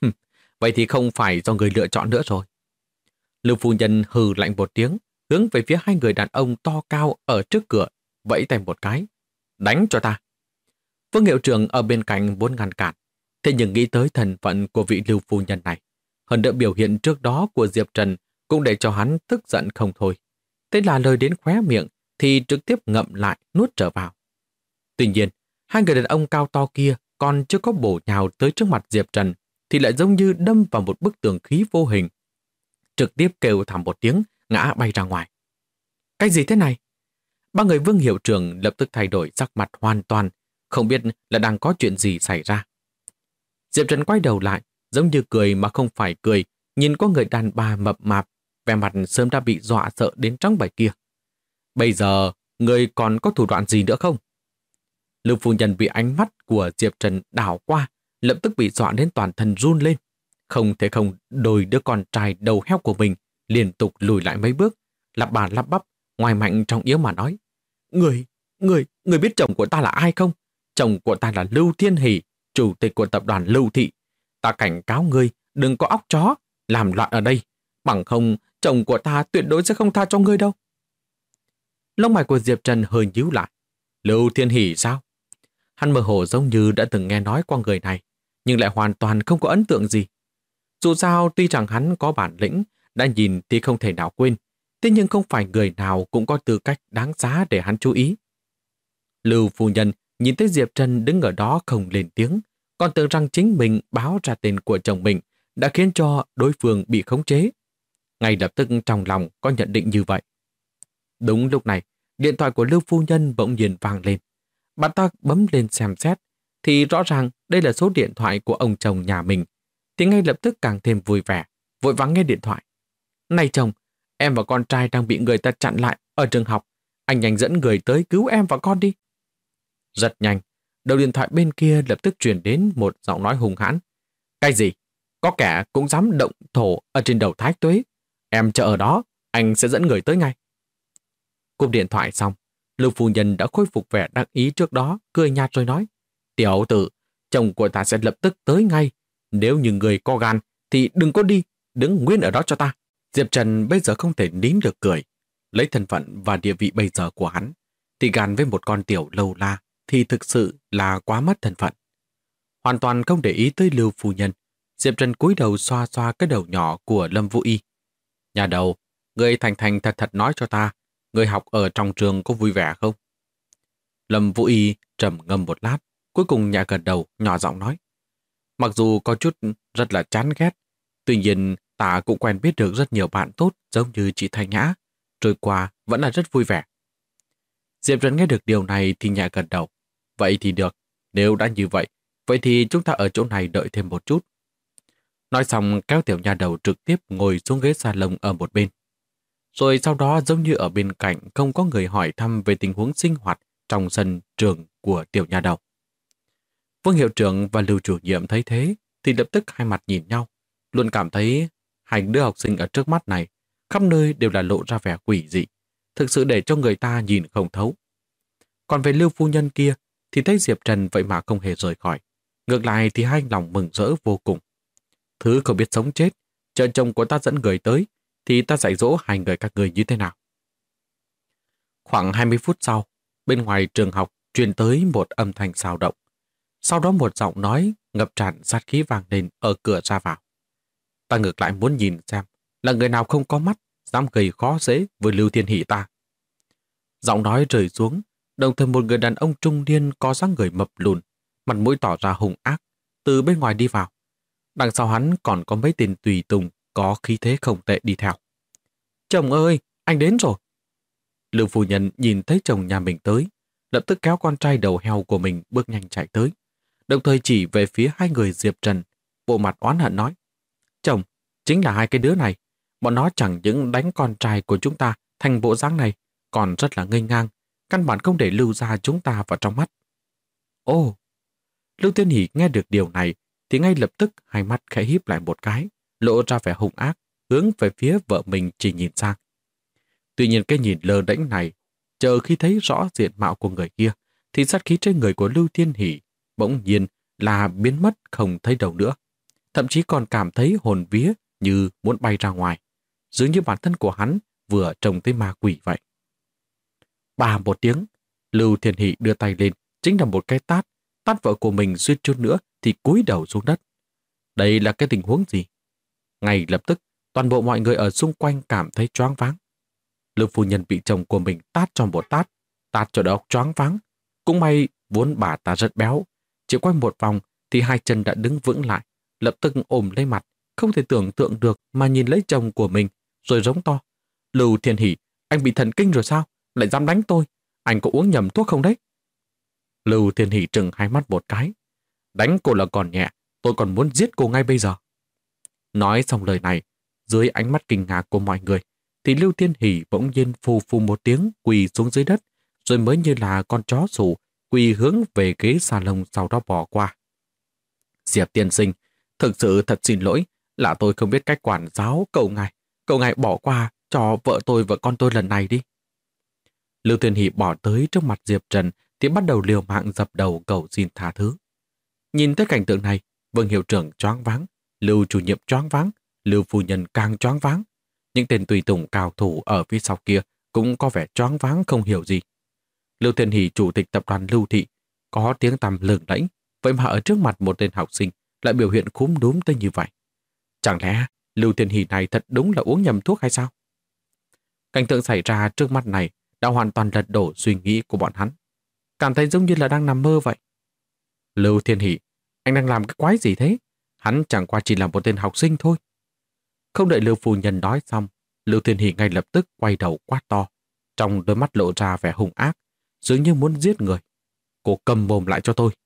Vậy thì không phải do người lựa chọn nữa rồi. Lưu phu nhân hừ lạnh một tiếng, hướng về phía hai người đàn ông to cao ở trước cửa, vẫy tay một cái. Đánh cho ta. Vương hiệu trưởng ở bên cạnh muốn ngăn cản, thế nhưng nghĩ tới thân phận của vị Lưu phu nhân này. Hơn nữa biểu hiện trước đó của Diệp Trần cũng để cho hắn tức giận không thôi. Thế là lời đến khóe miệng thì trực tiếp ngậm lại nuốt trở vào. Tuy nhiên, hai người đàn ông cao to kia còn chưa có bổ nhào tới trước mặt Diệp Trần thì lại giống như đâm vào một bức tường khí vô hình. Trực tiếp kêu thảm một tiếng, ngã bay ra ngoài. Cái gì thế này? Ba người Vương hiệu trưởng lập tức thay đổi sắc mặt hoàn toàn, không biết là đang có chuyện gì xảy ra. Diệp Trần quay đầu lại, giống như cười mà không phải cười, nhìn có người đàn bà mập mạp, vẻ mặt sớm đã bị dọa sợ đến trắng bệch kia. Bây giờ, người còn có thủ đoạn gì nữa không? Lưu phu nhân bị ánh mắt của Diệp Trần đảo qua, lập tức bị dọa đến toàn thân run lên. Không thể không đôi đứa con trai đầu heo của mình liên tục lùi lại mấy bước, lắp bà lắp bắp, ngoài mạnh trong yếu mà nói. Người biết chồng của ta là ai không? Chồng của ta là Lưu Thiên Hỷ, chủ tịch của tập đoàn Lưu Thị. Ta cảnh cáo ngươi đừng có óc chó, làm loạn ở đây. Bằng không, chồng của ta tuyệt đối sẽ không tha cho ngươi đâu. Lông mày của Diệp Trần hơi nhíu lại. Lưu Thiên Hỷ sao? Hắn mơ hồ giống như đã từng nghe nói qua người này, nhưng lại hoàn toàn không có ấn tượng gì. Dù sao tuy rằng hắn có bản lĩnh, đã nhìn thì không thể nào quên, thế nhưng không phải người nào cũng có tư cách đáng giá để hắn chú ý. Lưu phu nhân nhìn thấy Diệp Trần đứng ở đó không lên tiếng, còn tưởng rằng chính mình báo ra tên của chồng mình đã khiến cho đối phương bị khống chế. Ngay lập tức trong lòng có nhận định như vậy. Đúng lúc này, điện thoại của Lưu phu nhân bỗng nhiên vang lên. Bạn ta bấm lên xem xét, thì rõ ràng đây là số điện thoại của ông chồng nhà mình, thì ngay lập tức càng thêm vui vẻ, vội vắng nghe điện thoại. Này chồng, em và con trai đang bị người ta chặn lại ở trường học. Anh nhanh dẫn người tới cứu em và con đi. Rất nhanh, đầu điện thoại bên kia lập tức truyền đến một giọng nói hung hãn. Cái gì? Có kẻ cũng dám động thổ ở trên đầu Thái Tuế. Em chờ ở đó, anh sẽ dẫn người tới ngay. Cúp điện thoại xong, Lưu phu nhân đã khôi phục vẻ đắc ý trước đó, cười nhạt rồi nói. Tiểu tử, chồng của ta sẽ lập tức tới ngay. Nếu như người có gan, thì đừng có đi, đứng nguyên ở đó cho ta. Diệp Trần bây giờ không thể nín được cười. Lấy thân phận và địa vị bây giờ của hắn, thì gan với một con tiểu lâu la thì thực sự là quá mất thân phận. Hoàn toàn không để ý tới Lưu phu nhân, Diệp Trần cúi đầu xoa xoa cái đầu nhỏ của Lâm Vũ Y. Nhà đầu, người thành thành thật thật nói cho ta, người học ở trong trường có vui vẻ không? Lâm Vũ Y trầm ngâm một lát, cuối cùng nhẹ gật đầu, nhỏ giọng nói. Mặc dù có chút rất là chán ghét, tuy nhiên ta cũng quen biết được rất nhiều bạn tốt giống như chị Thanh Nhã, trôi qua vẫn là rất vui vẻ. Diệp Trần nghe được điều này thì nhẹ gật đầu. Vậy thì được, nếu đã như vậy, vậy thì chúng ta ở chỗ này đợi thêm một chút. Nói xong kéo tiểu nha đầu trực tiếp ngồi xuống ghế salon ở một bên. Rồi sau đó giống như ở bên cạnh không có người hỏi thăm về tình huống sinh hoạt trong sân trường của tiểu nha đầu. Vương hiệu trưởng và Lưu chủ nhiệm thấy thế thì lập tức hai mặt nhìn nhau, luôn cảm thấy hai đứa học sinh ở trước mắt này khắp nơi đều là lộ ra vẻ quỷ dị, thực sự để cho người ta nhìn không thấu. Còn về Lưu phu nhân kia thì thấy Diệp Trần vậy mà không hề rời khỏi. Ngược lại thì hai lòng mừng rỡ vô cùng. Thứ không biết sống chết, chờ chồng của ta dẫn người tới thì ta dạy dỗ hai người các người như thế nào. Khoảng 20 phút sau, bên ngoài trường học truyền tới một âm thanh xào động. Sau đó một giọng nói ngập tràn sát khí vang lên ở cửa ra vào. Ta ngược lại muốn nhìn xem là người nào không có mắt dám gây khó dễ với Lưu Thiên Hỷ ta. Giọng nói rơi xuống, đồng thời một người đàn ông trung niên có dáng người mập lùn, mặt mũi tỏ ra hung ác, từ bên ngoài đi vào. Đằng sau hắn còn có mấy tên tùy tùng có khí thế không tệ đi theo. Chồng ơi, anh đến rồi. Lưu phu nhân nhìn thấy chồng nhà mình tới, lập tức kéo con trai đầu heo của mình bước nhanh chạy tới, đồng thời chỉ về phía hai người Diệp Trần, bộ mặt oán hận nói. Chồng, chính là hai cái đứa này, bọn nó chẳng những đánh con trai của chúng ta thành bộ dáng này, còn rất là ngây ngang, căn bản không để Lưu gia chúng ta vào trong mắt. Ồ! Lưu Thiên Hỷ nghe được điều này thì ngay lập tức hai mắt khẽ híp lại một cái, lộ ra vẻ hung ác, hướng về phía vợ mình chỉ nhìn sang. Tuy nhiên cái nhìn lơ đễnh này, chờ khi thấy rõ diện mạo của người kia, thì sát khí trên người của Lưu Thiên Hỷ bỗng nhiên là biến mất không thấy đâu nữa. Thậm chí còn cảm thấy hồn vía như muốn bay ra ngoài, dường như bản thân của hắn vừa trông thấy ma quỷ vậy. Bà một tiếng, Lưu Thiên Hỷ đưa tay lên, chính là một cái tát, tát vợ của mình suýt chút nữa thì cúi đầu xuống đất. Đây là cái tình huống gì? Ngay lập tức, toàn bộ mọi người ở xung quanh cảm thấy choáng váng. Lưu phu nhân bị chồng của mình tát cho một tát, tát cho đầu óc choáng váng. Cũng may vốn bà ta rất béo, chỉ quay một vòng thì hai chân đã đứng vững lại, lập tức ôm lấy mặt, không thể tưởng tượng được mà nhìn lấy chồng của mình, rồi giống to. Lưu Thiên Hỷ, anh bị thần kinh rồi sao? Lại dám đánh tôi? Anh có uống nhầm thuốc không đấy? Lưu Thiên Hỷ trừng hai mắt một cái. Đánh cô là còn nhẹ, tôi còn muốn giết cô ngay bây giờ. Nói xong lời này, dưới ánh mắt kinh ngạc của mọi người, thì Lưu Thiên Hỷ bỗng nhiên phù phù một tiếng quỳ xuống dưới đất, rồi mới như là con chó sủ quỳ hướng về ghế salon sau đó bỏ qua. Diệp tiên sinh, thực sự thật xin lỗi, là tôi không biết cách quản giáo cậu ngài bỏ qua cho vợ tôi và con tôi lần này đi. Lưu Thiên Hỷ bỏ tới trước mặt Diệp Trần thì bắt đầu liều mạng dập đầu cầu xin tha thứ. Nhìn tới cảnh tượng này, Vương hiệu trưởng choáng váng, Lưu chủ nhiệm choáng váng, Lưu phu nhân càng choáng váng. Những tên tùy tùng cao thủ ở phía sau kia cũng có vẻ choáng váng không hiểu gì. Lưu Thiên Hỷ, chủ tịch tập đoàn Lưu Thị, có tiếng tăm lừng lẫy, vậy mà ở trước mặt một tên học sinh lại biểu hiện khúm núm tới như vậy. Chẳng lẽ Lưu Thiên Hỷ này thật đúng là uống nhầm thuốc hay sao? Cảnh tượng xảy ra trước mắt này đã hoàn toàn lật đổ suy nghĩ của bọn hắn. Cảm thấy giống như là đang nằm mơ vậy. Lưu Thiên Hỷ, anh đang làm cái quái gì thế? Hắn chẳng qua chỉ là một tên học sinh thôi. Không đợi Lưu phu nhân nói xong, Lưu Thiên Hỷ ngay lập tức quay đầu quát to, trong đôi mắt lộ ra vẻ hung ác, dường như muốn giết người. Cô cầm mồm lại cho tôi.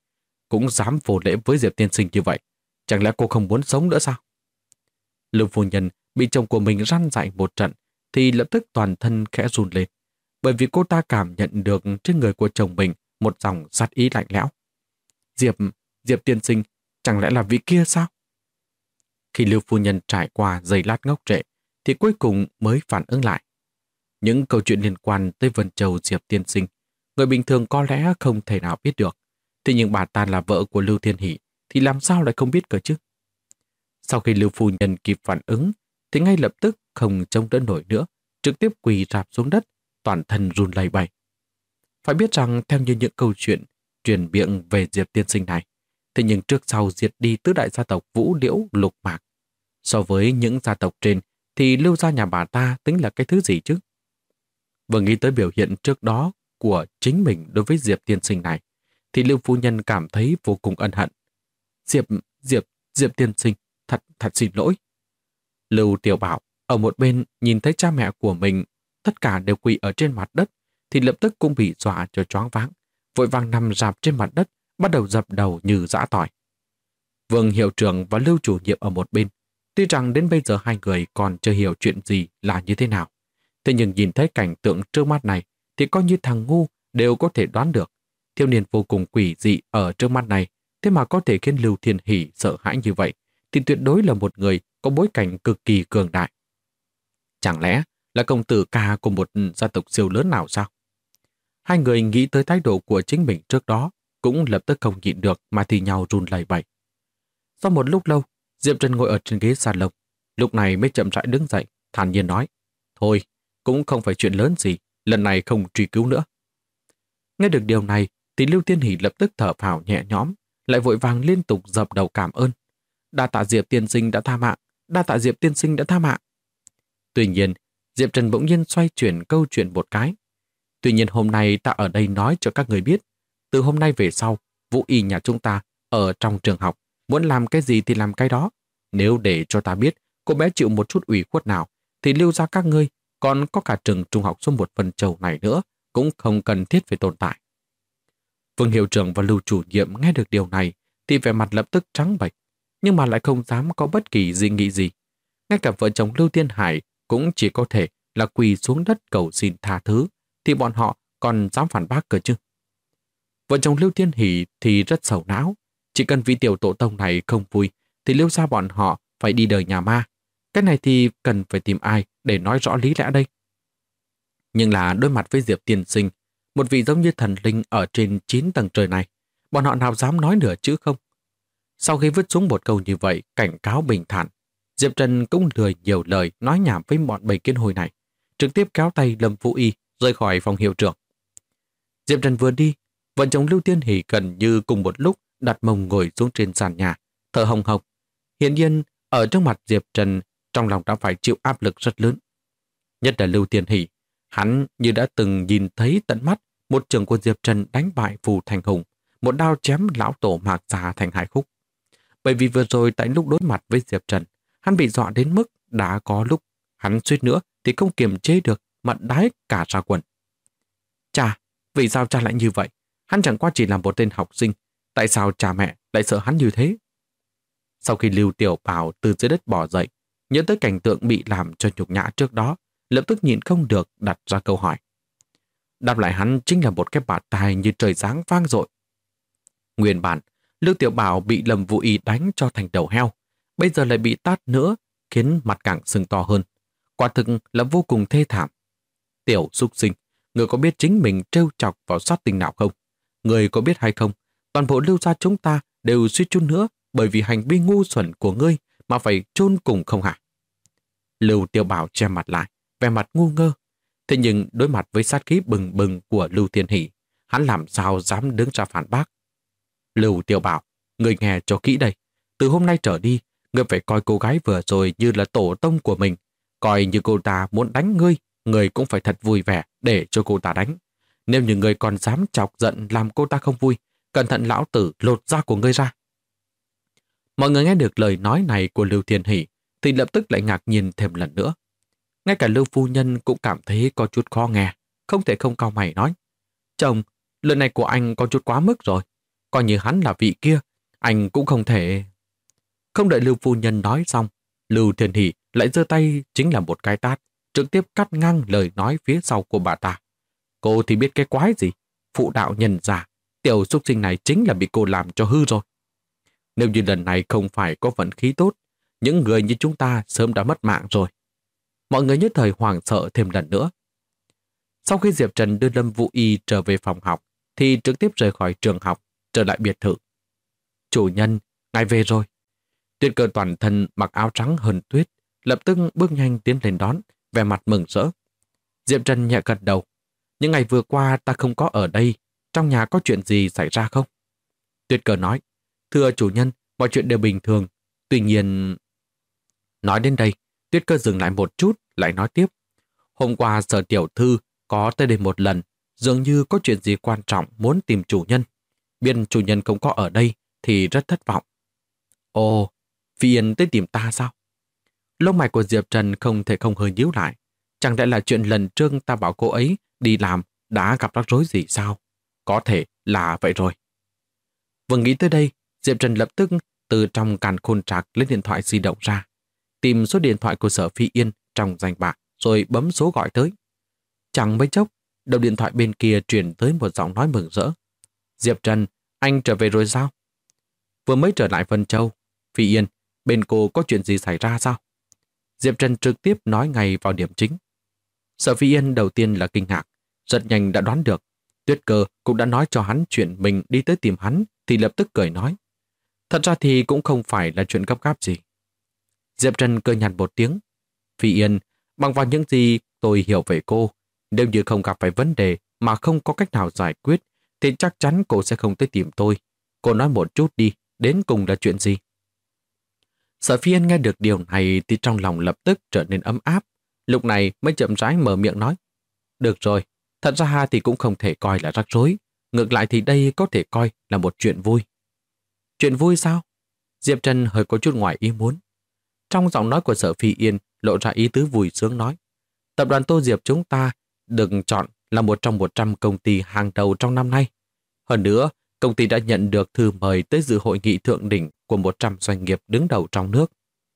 cũng dám vô lễ với Diệp tiên sinh như vậy. Chẳng lẽ cô không muốn sống nữa sao? Lưu phu nhân bị chồng của mình răn dạy một trận thì lập tức toàn thân khẽ run lên, bởi vì cô ta cảm nhận được trên người của chồng mình một dòng sát ý lạnh lẽo. Diệp tiên sinh, chẳng lẽ là vị kia sao? Khi Lưu phu nhân trải qua giây lát ngốc trệ thì cuối cùng mới phản ứng lại. Những câu chuyện liên quan tới Vân Châu Diệp tiên sinh, người bình thường có lẽ không thể nào biết được. Thế nhưng bà ta là vợ của Lưu Thiên Hỷ thì làm sao lại không biết cơ chứ? Sau khi Lưu phu nhân kịp phản ứng thì ngay lập tức không chống đỡ nổi nữa, trực tiếp quỳ rạp xuống đất, toàn thân run lẩy bẩy. Phải biết rằng theo như những câu chuyện truyền miệng về Diệp tiên sinh này, thế nhưng trước sau diệt đi tứ đại gia tộc Vũ Liễu Lục Mạc. So với những gia tộc trên thì Lưu gia nhà bà ta tính là cái thứ gì chứ? Vừa nghĩ tới biểu hiện trước đó của chính mình đối với Diệp tiên sinh này, thì Lưu phu nhân cảm thấy vô cùng ân hận. Diệp tiên sinh, thật xin lỗi. Lưu Tiểu Bảo ở một bên nhìn thấy cha mẹ của mình tất cả đều quỳ ở trên mặt đất thì lập tức cũng bị dọa cho choáng váng, vội vàng nằm rạp trên mặt đất, bắt đầu dập đầu như dã tỏi. Vương hiệu trưởng và Lưu chủ nhiệm ở một bên, tuy rằng đến bây giờ hai người còn chưa hiểu chuyện gì là như thế nào, thế nhưng nhìn thấy cảnh tượng trước mắt này thì coi như thằng ngu đều có thể đoán được. Thiếu niên vô cùng quỷ dị ở trước mắt này, thế mà có thể khiến Lưu Thiên Hỷ sợ hãi như vậy, thì tuyệt đối là một người có bối cảnh cực kỳ cường đại. Chẳng lẽ là công tử ca của một gia tộc siêu lớn nào sao? Hai người nghĩ tới thái độ của chính mình trước đó, cũng lập tức không nhịn được mà thì nhau run lẩy bẩy. Sau một lúc lâu, Diệp Trần ngồi ở trên ghế salon, lúc này mới chậm rãi đứng dậy, thản nhiên nói: "Thôi, cũng không phải chuyện lớn gì, lần này không truy cứu nữa." Nghe được điều này, thì Lưu Thiên Hỷ lập tức thở phào nhẹ nhõm, lại vội vàng liên tục dập đầu cảm ơn. "Đa tạ Diệp tiên sinh đã tha mạng, đa tạ Diệp tiên sinh đã tha mạng." Tuy nhiên, Diệp Trần bỗng nhiên xoay chuyển câu chuyện một cái. "Tuy nhiên hôm nay ta ở đây nói cho các người biết, từ hôm nay về sau, Vũ y nhà chúng ta ở trong trường học, muốn làm cái gì thì làm cái đó. Nếu để cho ta biết cô bé chịu một chút ủy khuất nào, thì Lưu gia các ngươi, còn có cả trường trung học số 1 Vân Châu này nữa, cũng không cần thiết phải tồn tại." Vương hiệu trưởng và Lưu chủ nhiệm nghe được điều này thì vẻ mặt lập tức trắng bệch, nhưng mà lại không dám có bất kỳ dị nghị gì. Ngay cả vợ chồng Lưu Thiên Hải cũng chỉ có thể là quỳ xuống đất cầu xin tha thứ, thì bọn họ còn dám phản bác cơ chứ. Vợ chồng Lưu Thiên Hỷ thì rất sầu não, chỉ cần vị tiểu tổ tông này không vui thì Lưu gia bọn họ phải đi đời nhà ma. Cái này thì cần phải tìm ai để nói rõ lý lẽ đây? Nhưng là đối mặt với Diệp tiên sinh, một vị giống như thần linh ở trên 9 tầng trời này, bọn họ nào dám nói nửa chữ không? Sau khi vứt xuống một câu như vậy, cảnh cáo bình thản, Diệp Trần cũng lười nhiều lời nói nhảm với bọn bầy kiến hồi này, trực tiếp kéo tay Lâm Vũ Y rời khỏi phòng hiệu trưởng. Diệp Trần vừa đi, vợ chồng Lưu Tiên Hỷ gần như cùng một lúc đặt mông ngồi xuống trên sàn nhà, thở hồng hộc. Hiển nhiên, ở trước mặt Diệp Trần, trong lòng đã phải chịu áp lực rất lớn. Nhất là Lưu Tiên Hỷ, hắn như đã từng nhìn thấy tận mắt một trường của Diệp Trần đánh bại Phù Thành Hùng, một đao chém lão tổ Mạc Gia thành hai khúc. Bởi vì vừa rồi tại lúc đối mặt với Diệp Trần, hắn bị dọa đến mức đã có lúc hắn suýt nữa thì không kiềm chế được mà đái cả ra quần. Cha, vì sao cha lại như vậy? Hắn chẳng qua chỉ là một tên học sinh, tại sao cha mẹ lại sợ hắn như thế? Sau khi Lưu Tiểu Bảo từ dưới đất bò dậy, nhớ tới cảnh tượng bị làm cho nhục nhã trước đó, lập tức nhịn không được đặt ra câu hỏi. Đáp lại hắn chính là một cái bạt tai như trời giáng vang dội. Nguyên bản, Lưu Tiểu Bảo bị Lâm Vũ Y đánh cho thành đầu heo, bây giờ lại bị tát nữa, khiến mặt càng sưng to hơn. Quả thực là vô cùng thê thảm. Tiểu súc sinh, người có biết chính mình trêu chọc vào sát tinh nào không? Người có biết hay không? Toàn bộ Lưu gia chúng ta đều suýt chút nữa bởi vì hành vi ngu xuẩn của ngươi mà phải chôn cùng không hả? Lưu Tiểu Bảo che mặt lại, vẻ mặt ngu ngơ. Thế nhưng đối mặt với sát khí bừng bừng của Lưu Thiên Hỷ, hắn làm sao dám đứng ra phản bác? Lưu Tiểu Bảo, người nghe cho kỹ đây. Từ hôm nay trở đi, ngươi phải coi cô gái vừa rồi như là tổ tông của mình. Coi như cô ta muốn đánh ngươi, ngươi cũng phải thật vui vẻ để cho cô ta đánh. Nếu như ngươi còn dám chọc giận làm cô ta không vui, cẩn thận lão tử lột da của ngươi ra. Mọi người nghe được lời nói này của Lưu Thiên Hỷ thì lập tức lại ngạc nhiên thêm lần nữa. Ngay cả Lưu phu nhân cũng cảm thấy có chút khó nghe, không thể không cau mày nói: Chồng, lần này của anh có chút quá mức rồi. coi như hắn là vị kia, anh cũng không thể... Không đợi Lưu phu nhân nói xong, Lưu Thiên Hỷ lại giơ tay chính là một cái tát, trực tiếp cắt ngang lời nói phía sau của bà ta. Cô thì biết cái quái gì? Phụ đạo nhân già, tiểu súc sinh này chính là bị cô làm cho hư rồi. Nếu như lần này không phải có vận khí tốt, những người như chúng ta sớm đã mất mạng rồi. Mọi người nhất thời hoảng sợ thêm lần nữa. Sau khi Diệp Trần đưa Lâm Vũ Y trở về phòng học, thì trực tiếp rời khỏi trường học, trở lại biệt thự. Chủ nhân, ngài về rồi. Tuyết Cơ toàn thân mặc áo trắng hơn tuyết, lập tức bước nhanh tiến lên đón, vẻ mặt mừng rỡ. Diệp Trần nhẹ gật đầu. Những ngày vừa qua ta không có ở đây, trong nhà có chuyện gì xảy ra không? Tuyết Cơ nói, thưa chủ nhân, mọi chuyện đều bình thường. Tuy nhiên... Nói đến đây, Tuyết Cơ dừng lại một chút, lại nói tiếp. Hôm qua Sở tiểu thư có tới đây một lần, dường như có chuyện gì quan trọng muốn tìm chủ nhân. Biết chủ nhân không có ở đây thì rất thất vọng. Ồ, Phi Yên tới tìm ta sao? Lông mày của Diệp Trần không thể không hơi nhíu lại. Chẳng lẽ là chuyện lần trước ta bảo cô ấy đi làm đã gặp rắc rối gì sao? Có thể là vậy rồi. Vừa nghĩ tới đây, Diệp Trần lập tức từ trong càn khôn trạc lấy điện thoại di động ra, tìm số điện thoại của Sở Phi Yên trong danh bạ rồi bấm số gọi tới. Chẳng mấy chốc, đầu điện thoại bên kia truyền tới một giọng nói mừng rỡ. Diệp Trần, anh trở về rồi sao? Vừa mới trở lại Vân Châu. Phi Yên, bên cô có chuyện gì xảy ra sao? Diệp Trần trực tiếp nói ngay vào điểm chính. Sở Phi Yên đầu tiên là kinh ngạc, rất nhanh đã đoán được. Tuyết Cơ cũng đã nói cho hắn chuyện mình đi tới tìm hắn, thì lập tức cười nói. Thật ra thì cũng không phải là chuyện gấp gáp gì. Diệp Trần cười nhạt một tiếng. Phi Yên, bằng vào những gì tôi hiểu về cô, nếu như không gặp phải vấn đề mà không có cách nào giải quyết, thì chắc chắn cô sẽ không tới tìm tôi. Cô nói một chút đi, đến cùng là chuyện gì? Sở Phi Yên nghe được điều này thì trong lòng lập tức trở nên ấm áp. Lúc này mới chậm rãi mở miệng nói. Được rồi, thật ra thì cũng không thể coi là rắc rối. Ngược lại thì đây có thể coi là một chuyện vui. Chuyện vui sao? Diệp Trần hơi có chút ngoài ý muốn. Trong giọng nói của Sở Phi Yên lộ ra ý tứ vui sướng nói. Tập đoàn Tô Diệp chúng ta được chọn là một trong 100 công ty hàng đầu trong năm nay. Hơn nữa, công ty đã nhận được thư mời tới dự hội nghị thượng đỉnh của 100 doanh nghiệp đứng đầu trong nước.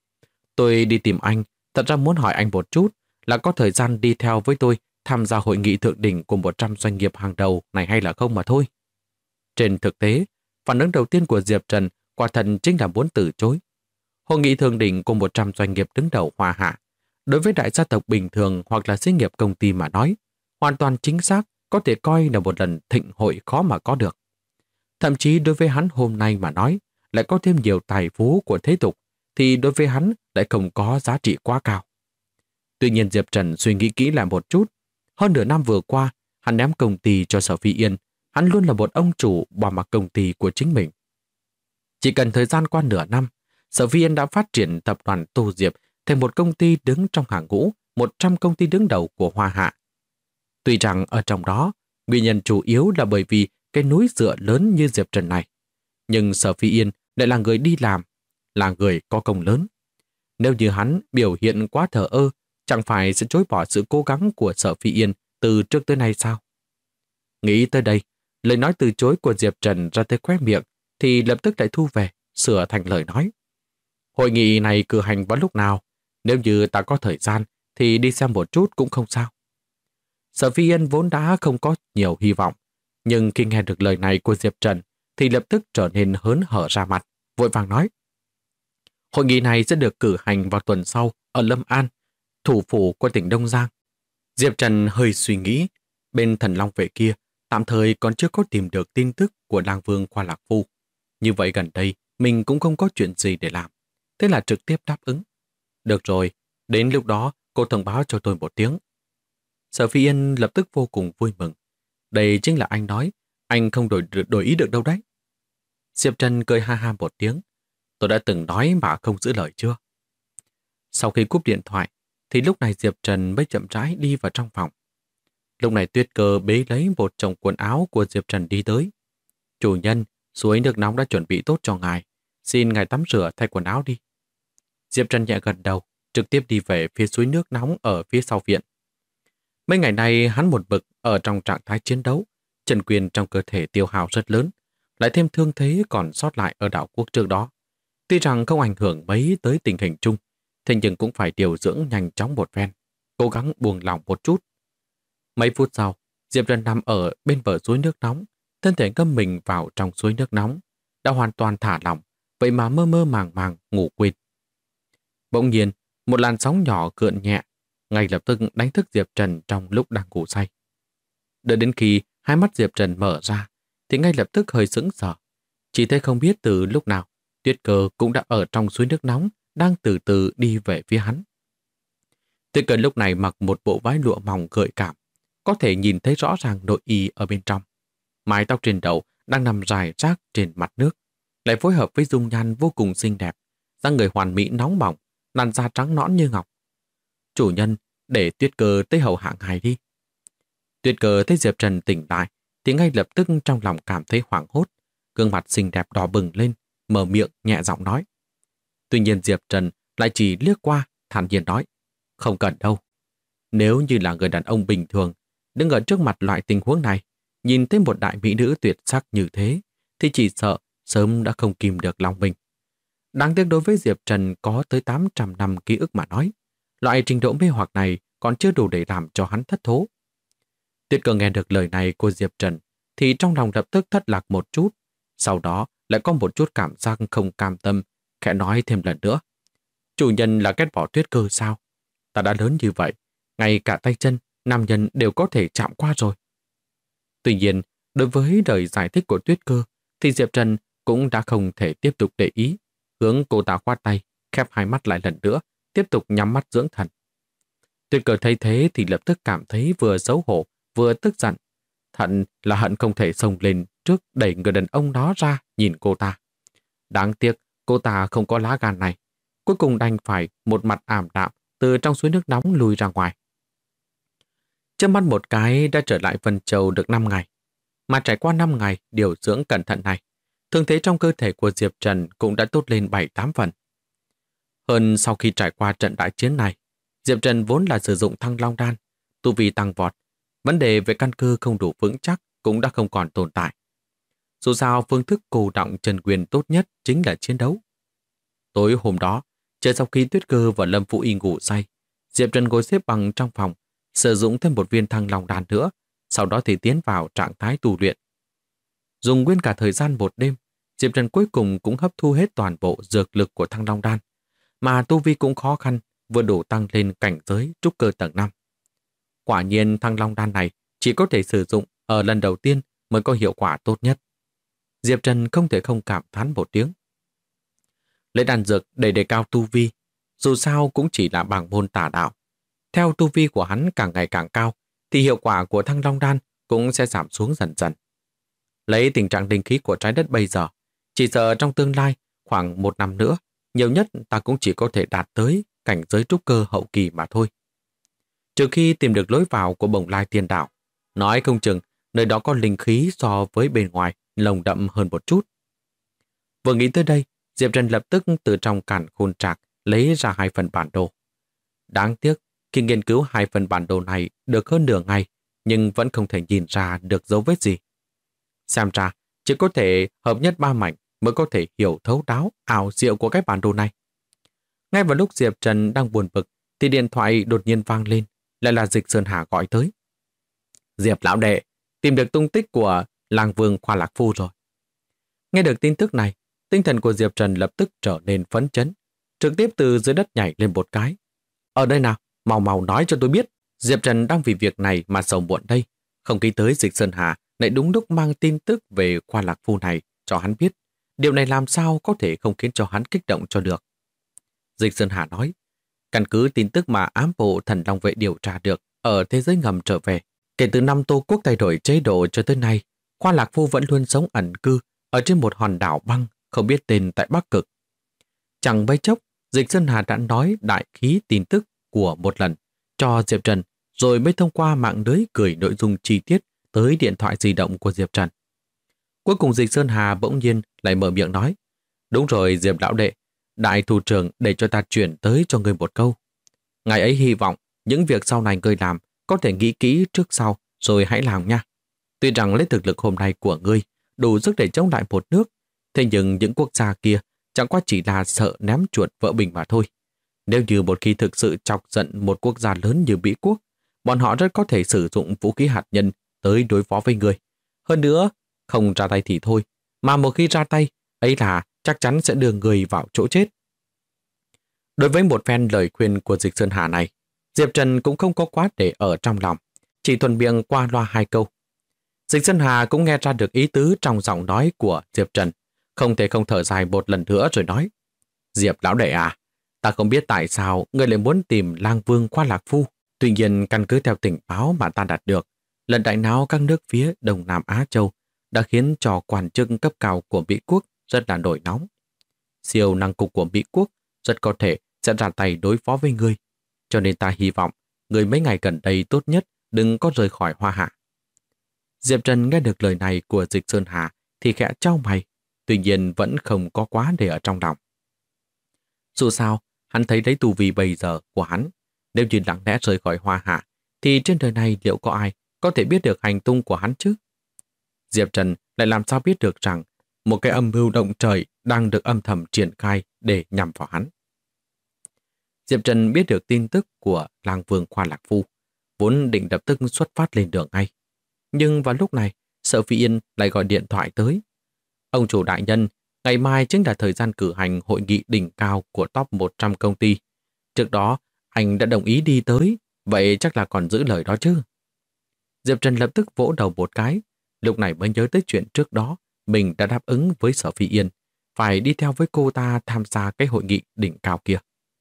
Tôi đi tìm anh, thật ra muốn hỏi anh một chút là có thời gian đi theo với tôi tham gia hội nghị thượng đỉnh của 100 doanh nghiệp hàng đầu này hay là không mà thôi. Trên thực tế, phản ứng đầu tiên của Diệp Trần quả thật chính là muốn từ chối. Hội nghị thượng đỉnh của 100 doanh nghiệp đứng đầu Hoa Hạ, đối với đại gia tộc bình thường hoặc là xí nghiệp công ty mà nói, hoàn toàn chính xác có thể coi là một lần thịnh hội khó mà có được. Thậm chí đối với hắn hôm nay mà nói, lại có thêm nhiều tài phú của thế tục, thì đối với hắn lại không có giá trị quá cao. Tuy nhiên Diệp Trần suy nghĩ kỹ lại một chút. Hơn nửa năm vừa qua, hắn ném công ty cho Sở Phi Yên, hắn luôn là một ông chủ bỏ mặc công ty của chính mình. Chỉ cần thời gian qua nửa năm, Sở Phi Yên đã phát triển tập đoàn Tô Diệp thành một công ty đứng trong hàng ngũ 100 công ty đứng đầu của Hoa Hạ. Tuy rằng ở trong đó, nguyên nhân chủ yếu là bởi vì cái núi dựa lớn như Diệp Trần này. Nhưng Sở Phi Yên lại là người đi làm, là người có công lớn. Nếu như hắn biểu hiện quá thờ ơ, chẳng phải sẽ chối bỏ sự cố gắng của Sở Phi Yên từ trước tới nay sao? Nghĩ tới đây, lời nói từ chối của Diệp Trần ra tới khóe miệng thì lập tức lại thu về, sửa thành lời nói. Hội nghị này cử hành vào lúc nào? Nếu như ta có thời gian thì đi xem một chút cũng không sao. Sở Phi Yên vốn đã không có nhiều hy vọng, nhưng khi nghe được lời này của Diệp Trần thì lập tức trở nên hớn hở ra mặt, vội vàng nói. Hội nghị này sẽ được cử hành vào tuần sau ở Lâm An, thủ phủ của tỉnh Đông Giang. Diệp Trần hơi suy nghĩ, bên Thần Long Vệ kia tạm thời còn chưa có tìm được tin tức của Lang Vương Khoa Lạc Phu. Như vậy gần đây mình cũng không có chuyện gì để làm, thế là trực tiếp đáp ứng. Được rồi, đến lúc đó cô thông báo cho tôi một tiếng. Sở Phi Yên lập tức vô cùng vui mừng. Đây chính là anh nói, anh không đổi ý được đâu đấy. Diệp Trần cười ha ha một tiếng. Tôi đã từng nói mà không giữ lời chưa? Sau khi cúp điện thoại, thì lúc này Diệp Trần mới chậm rãi đi vào trong phòng. Lúc này Tuyết Cơ bế lấy một chồng quần áo của Diệp Trần đi tới. Chủ nhân, suối nước nóng đã chuẩn bị tốt cho ngài. Xin ngài tắm rửa thay quần áo đi. Diệp Trần nhẹ gật đầu, trực tiếp đi về phía suối nước nóng ở phía sau viện. Mấy ngày nay hắn một mực ở trong trạng thái chiến đấu, chân quyền trong cơ thể tiêu hao rất lớn, lại thêm thương thế còn sót lại ở đảo quốc trước đó. Tuy rằng không ảnh hưởng mấy tới tình hình chung, thế nhưng cũng phải điều dưỡng nhanh chóng một phen, cố gắng buông lỏng một chút. Mấy phút sau, Diệp Trần nằm ở bên bờ suối nước nóng, thân thể ngâm mình vào trong suối nước nóng, đã hoàn toàn thả lỏng, vậy mà mơ mơ màng màng ngủ quên. Bỗng nhiên, một làn sóng nhỏ gợn nhẹ, ngay lập tức đánh thức Diệp Trần trong lúc đang ngủ say. Đợi đến khi hai mắt Diệp Trần mở ra, thì ngay lập tức hơi sững sờ. Chỉ thấy không biết từ lúc nào, Tuyết Cơ cũng đã ở trong suối nước nóng, đang từ từ đi về phía hắn. Tuyết Cơ lúc này mặc một bộ váy lụa mỏng gợi cảm, có thể nhìn thấy rõ ràng nội y ở bên trong. Mái tóc trên đầu đang nằm rải rác trên mặt nước, lại phối hợp với dung nhan vô cùng xinh đẹp, dáng người hoàn mỹ nóng bỏng, làn da trắng nõn như ngọc. Chủ nhân, để Tuyết Cơ tới hầu hạ ngài đi. Tuyết Cơ thấy Diệp Trần tỉnh lại, thì ngay lập tức trong lòng cảm thấy hoảng hốt, gương mặt xinh đẹp đỏ bừng lên, mở miệng nhẹ giọng nói. Tuy nhiên Diệp Trần lại chỉ liếc qua, thản nhiên nói, không cần đâu. Nếu như là người đàn ông bình thường, đứng ở trước mặt loại tình huống này, nhìn thấy một đại mỹ nữ tuyệt sắc như thế, thì chỉ sợ sớm đã không kìm được lòng mình. Đáng tiếc đối với Diệp Trần có tới 800 năm ký ức mà nói, loại trình độ mê hoặc này còn chưa đủ để làm cho hắn thất thố. Tuyết Cơ nghe được lời này của Diệp Trần, thì trong lòng lập tức thất lạc một chút, sau đó lại có một chút cảm giác không cam tâm, khẽ nói thêm lần nữa. Chủ nhân là ghét bỏ Tuyết Cơ sao? Ta đã lớn như vậy, ngay cả tay chân, nam nhân đều có thể chạm qua rồi. Tuy nhiên, đối với lời giải thích của Tuyết Cơ, thì Diệp Trần cũng đã không thể tiếp tục để ý, hướng cô ta khoát tay, khép hai mắt lại lần nữa, tiếp tục nhắm mắt dưỡng thần. Tuyết Cơ thấy thế thì lập tức cảm thấy vừa xấu hổ, vừa tức giận. Thận là hận không thể xông lên trước đẩy người đàn ông đó ra nhìn cô ta. Đáng tiếc, cô ta không có lá gan này. Cuối cùng đành phải một mặt ảm đạm từ trong suối nước nóng lùi ra ngoài. Chớp mắt một cái đã trở lại Vân Châu được 5 ngày. Mà trải qua 5 ngày điều dưỡng cẩn thận này, thương thế trong cơ thể của Diệp Trần cũng đã tốt lên 7-8 phần. Hơn sau khi trải qua trận đại chiến này, Diệp Trần vốn là sử dụng Thăng Long Đan, tu vi tăng vọt. Vấn đề về căn cơ không đủ vững chắc cũng đã không còn tồn tại. Dù sao phương thức cô động chân quyền tốt nhất chính là chiến đấu. Tối hôm đó, chờ sau khi Tuyết Cơ và Lâm Vũ Y ngủ say, Diệp Trần ngồi xếp bằng trong phòng, sử dụng thêm một viên Thăng Long Đan nữa, sau đó thì tiến vào trạng thái tu luyện. Dùng nguyên cả thời gian một đêm, Diệp Trần cuối cùng cũng hấp thu hết toàn bộ dược lực của Thăng Long Đan, mà tu vi cũng khó khăn, vừa đủ tăng lên cảnh giới trúc cơ tầng 5. Quả nhiên Thăng Long Đan này chỉ có thể sử dụng ở lần đầu tiên mới có hiệu quả tốt nhất. Diệp Trần không thể không cảm thán một tiếng. Lấy đan dược để đề cao tu vi, dù sao cũng chỉ là bảng môn tà đạo. Theo tu vi của hắn càng ngày càng cao, thì hiệu quả của Thăng Long Đan cũng sẽ giảm xuống dần dần. Lấy tình trạng linh khí của trái đất bây giờ, chỉ sợ trong tương lai khoảng 1 năm nữa, nhiều nhất ta cũng chỉ có thể đạt tới cảnh giới trúc cơ hậu kỳ mà thôi. Trừ khi tìm được lối vào của Bồng Lai Tiên Đảo, nói không chừng nơi đó có linh khí so với bên ngoài lồng đậm hơn một chút. Vừa nghĩ tới đây, Diệp Trần lập tức từ trong càn khôn trạc lấy ra 2 phần bản đồ. Đáng tiếc, khi nghiên cứu 2 phần bản đồ này được hơn nửa ngày, nhưng vẫn không thể nhìn ra được dấu vết gì. Xem ra, chỉ có thể hợp nhất 3 mảnh mới có thể hiểu thấu đáo ảo diệu của cái bản đồ này. Ngay vào lúc Diệp Trần đang buồn bực, thì điện thoại đột nhiên vang lên, lại là Dịch Sơn Hà gọi tới. Diệp lão đệ, tìm được tung tích của làng vương Khoa Lạc Phu rồi. Nghe được tin tức này, tinh thần của Diệp Trần lập tức trở nên phấn chấn, trực tiếp từ dưới đất nhảy lên một cái. Ở đây nào, mau mau nói cho tôi biết. Diệp Trần đang vì việc này mà sầu muộn đây. Không nghĩ tới Dịch Sơn Hà lại đúng lúc mang tin tức về Khoa Lạc Phu này cho hắn biết. Điều này làm sao có thể không khiến cho hắn kích động cho được. Dịch Sơn Hà nói, căn cứ tin tức mà ám bộ Thần Long Vệ điều tra được ở thế giới ngầm trở về, kể từ năm Tô Quốc thay đổi chế độ cho tới nay, Khoa Lạc Phu vẫn luôn sống ẩn cư ở trên một hòn đảo băng không biết tên tại Bắc Cực. Chẳng mấy chốc, Dịch Sơn Hà đã nói đại khí tin tức của một lần cho Diệp Trần, rồi mới thông qua mạng lưới gửi nội dung chi tiết tới điện thoại di động của Diệp Trần. Cuối cùng Dịch Sơn Hà bỗng nhiên lại mở miệng nói, đúng rồi Diệp lão đệ, đại thủ trưởng để cho ta chuyển tới cho ngươi một câu. Ngài ấy hy vọng những việc sau này ngươi làm có thể nghĩ kỹ trước sau rồi hãy làm nha. Tuy rằng lấy thực lực hôm nay của ngươi đủ sức để chống lại một nước. Thế nhưng những quốc gia kia chẳng qua chỉ là sợ ném chuột vỡ bình mà thôi. Nếu như một khi thực sự chọc giận một quốc gia lớn như Mỹ quốc, bọn họ rất có thể sử dụng vũ khí hạt nhân tới đối phó với người. Hơn nữa, không ra tay thì thôi, mà một khi ra tay, ấy là chắc chắn sẽ đưa người vào chỗ chết. Đối với một phen lời khuyên của Dịch Sơn Hà này, Diệp Trần cũng không có quá để ở trong lòng, chỉ thuần miệng qua loa 2 câu. Dịch Sơn Hà cũng nghe ra được ý tứ trong giọng nói của Diệp Trần, không thể không thở dài một lần nữa rồi nói: Diệp lão đệ à, ta không biết tại sao ngươi lại muốn tìm Lang Vương Khoa Lạc Phu. Tuy nhiên, căn cứ theo tình báo mà ta đạt được, lần đại náo các nước phía Đông Nam Á Châu đã khiến cho quan chức cấp cao của Mỹ quốc rất là nổi nóng. Siêu năng cục của Mỹ quốc rất có thể sẽ ra tay đối phó với ngươi, cho nên ta hy vọng ngươi mấy ngày gần đây tốt nhất đừng có rời khỏi Hoa Hạ. Diệp Trần nghe được lời này của Dịch Sơn Hà thì khẽ chau mày, tuy nhiên vẫn không có quá để ở trong lòng. Dù sao, hắn thấy lấy tu vi bây giờ của hắn, nếu như lặng lẽ rời khỏi Hoa Hạ, thì trên đời này liệu có ai có thể biết được hành tung của hắn chứ? Diệp Trần lại làm sao biết được rằng một cái âm mưu động trời đang được âm thầm triển khai để nhằm vào hắn. Diệp Trần biết được tin tức của Lang Vương Khoa Lạc Phu, vốn định lập tức xuất phát lên đường ngay. Nhưng vào lúc này, Sở Phi Yên lại gọi điện thoại tới. Ông chủ đại nhân, ngày mai chính là thời gian cử hành hội nghị đỉnh cao của top 100 công ty. Trước đó, anh đã đồng ý đi tới, vậy chắc là còn giữ lời đó chứ. Diệp Trần lập tức vỗ đầu một cái, lúc này mới nhớ tới chuyện trước đó mình đã đáp ứng với Sở Phi Yên, phải đi theo với cô ta tham gia cái hội nghị đỉnh cao kia.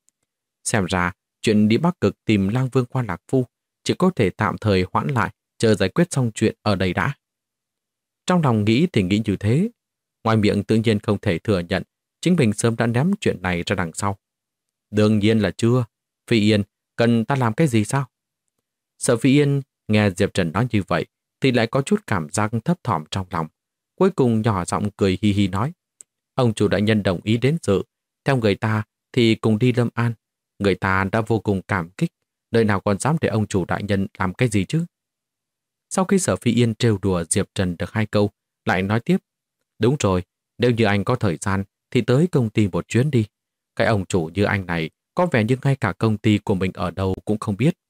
Xem ra, chuyện đi Bắc Cực tìm Lang Vương Khoa Lạc Phu chỉ có thể tạm thời hoãn lại, chờ giải quyết xong chuyện ở đây đã. Trong lòng nghĩ thì nghĩ như thế, ngoài miệng tự nhiên không thể thừa nhận chính mình sớm đã ném chuyện này ra đằng sau. Đương nhiên là chưa. Phi Yên, cần ta làm cái gì sao? Sở Phi Yên nghe Diệp Trần nói như vậy thì lại có chút cảm giác thấp thỏm trong lòng. Cuối cùng nhỏ giọng cười hi hi nói: Ông chủ đại nhân đồng ý đến dự. Theo người ta thì cùng đi Lâm An. Người ta đã vô cùng cảm kích, nơi nào còn dám để ông chủ đại nhân làm cái gì chứ? Sau khi Sở Phi Yên trêu đùa Diệp Trần được 2 câu, lại nói tiếp: Đúng rồi, nếu như anh có thời gian thì tới công ty một chuyến đi. Cái ông chủ như anh này có vẻ như ngay cả công ty của mình ở đâu cũng không biết.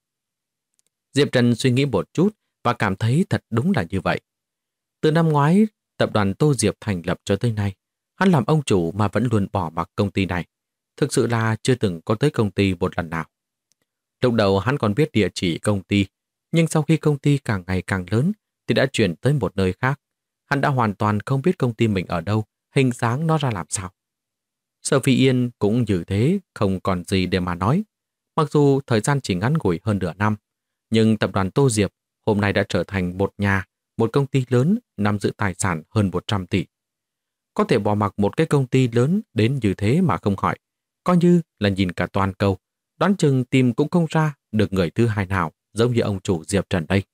Diệp Trần suy nghĩ một chút và cảm thấy thật đúng là như vậy. Từ năm ngoái, tập đoàn Tô Diệp thành lập cho tới nay, hắn làm ông chủ mà vẫn luôn bỏ mặc công ty này. Thực sự là chưa từng có tới công ty một lần nào. Lúc đầu hắn còn biết địa chỉ công ty, nhưng sau khi công ty càng ngày càng lớn thì đã chuyển tới một nơi khác. Hắn đã hoàn toàn không biết công ty mình ở đâu, hình dáng nó ra làm sao. Sở Phi Yên cũng như thế, không còn gì để mà nói. Mặc dù thời gian chỉ ngắn ngủi hơn nửa năm, nhưng tập đoàn Tô Diệp hôm nay đã trở thành một công ty lớn nắm giữ tài sản hơn 100 tỷ. Có thể bỏ mặc một cái công ty lớn đến như thế mà không hỏi, coi như là nhìn cả toàn cầu, đoán chừng tìm cũng không ra được người thứ hai nào giống như ông chủ Diệp Trần đây.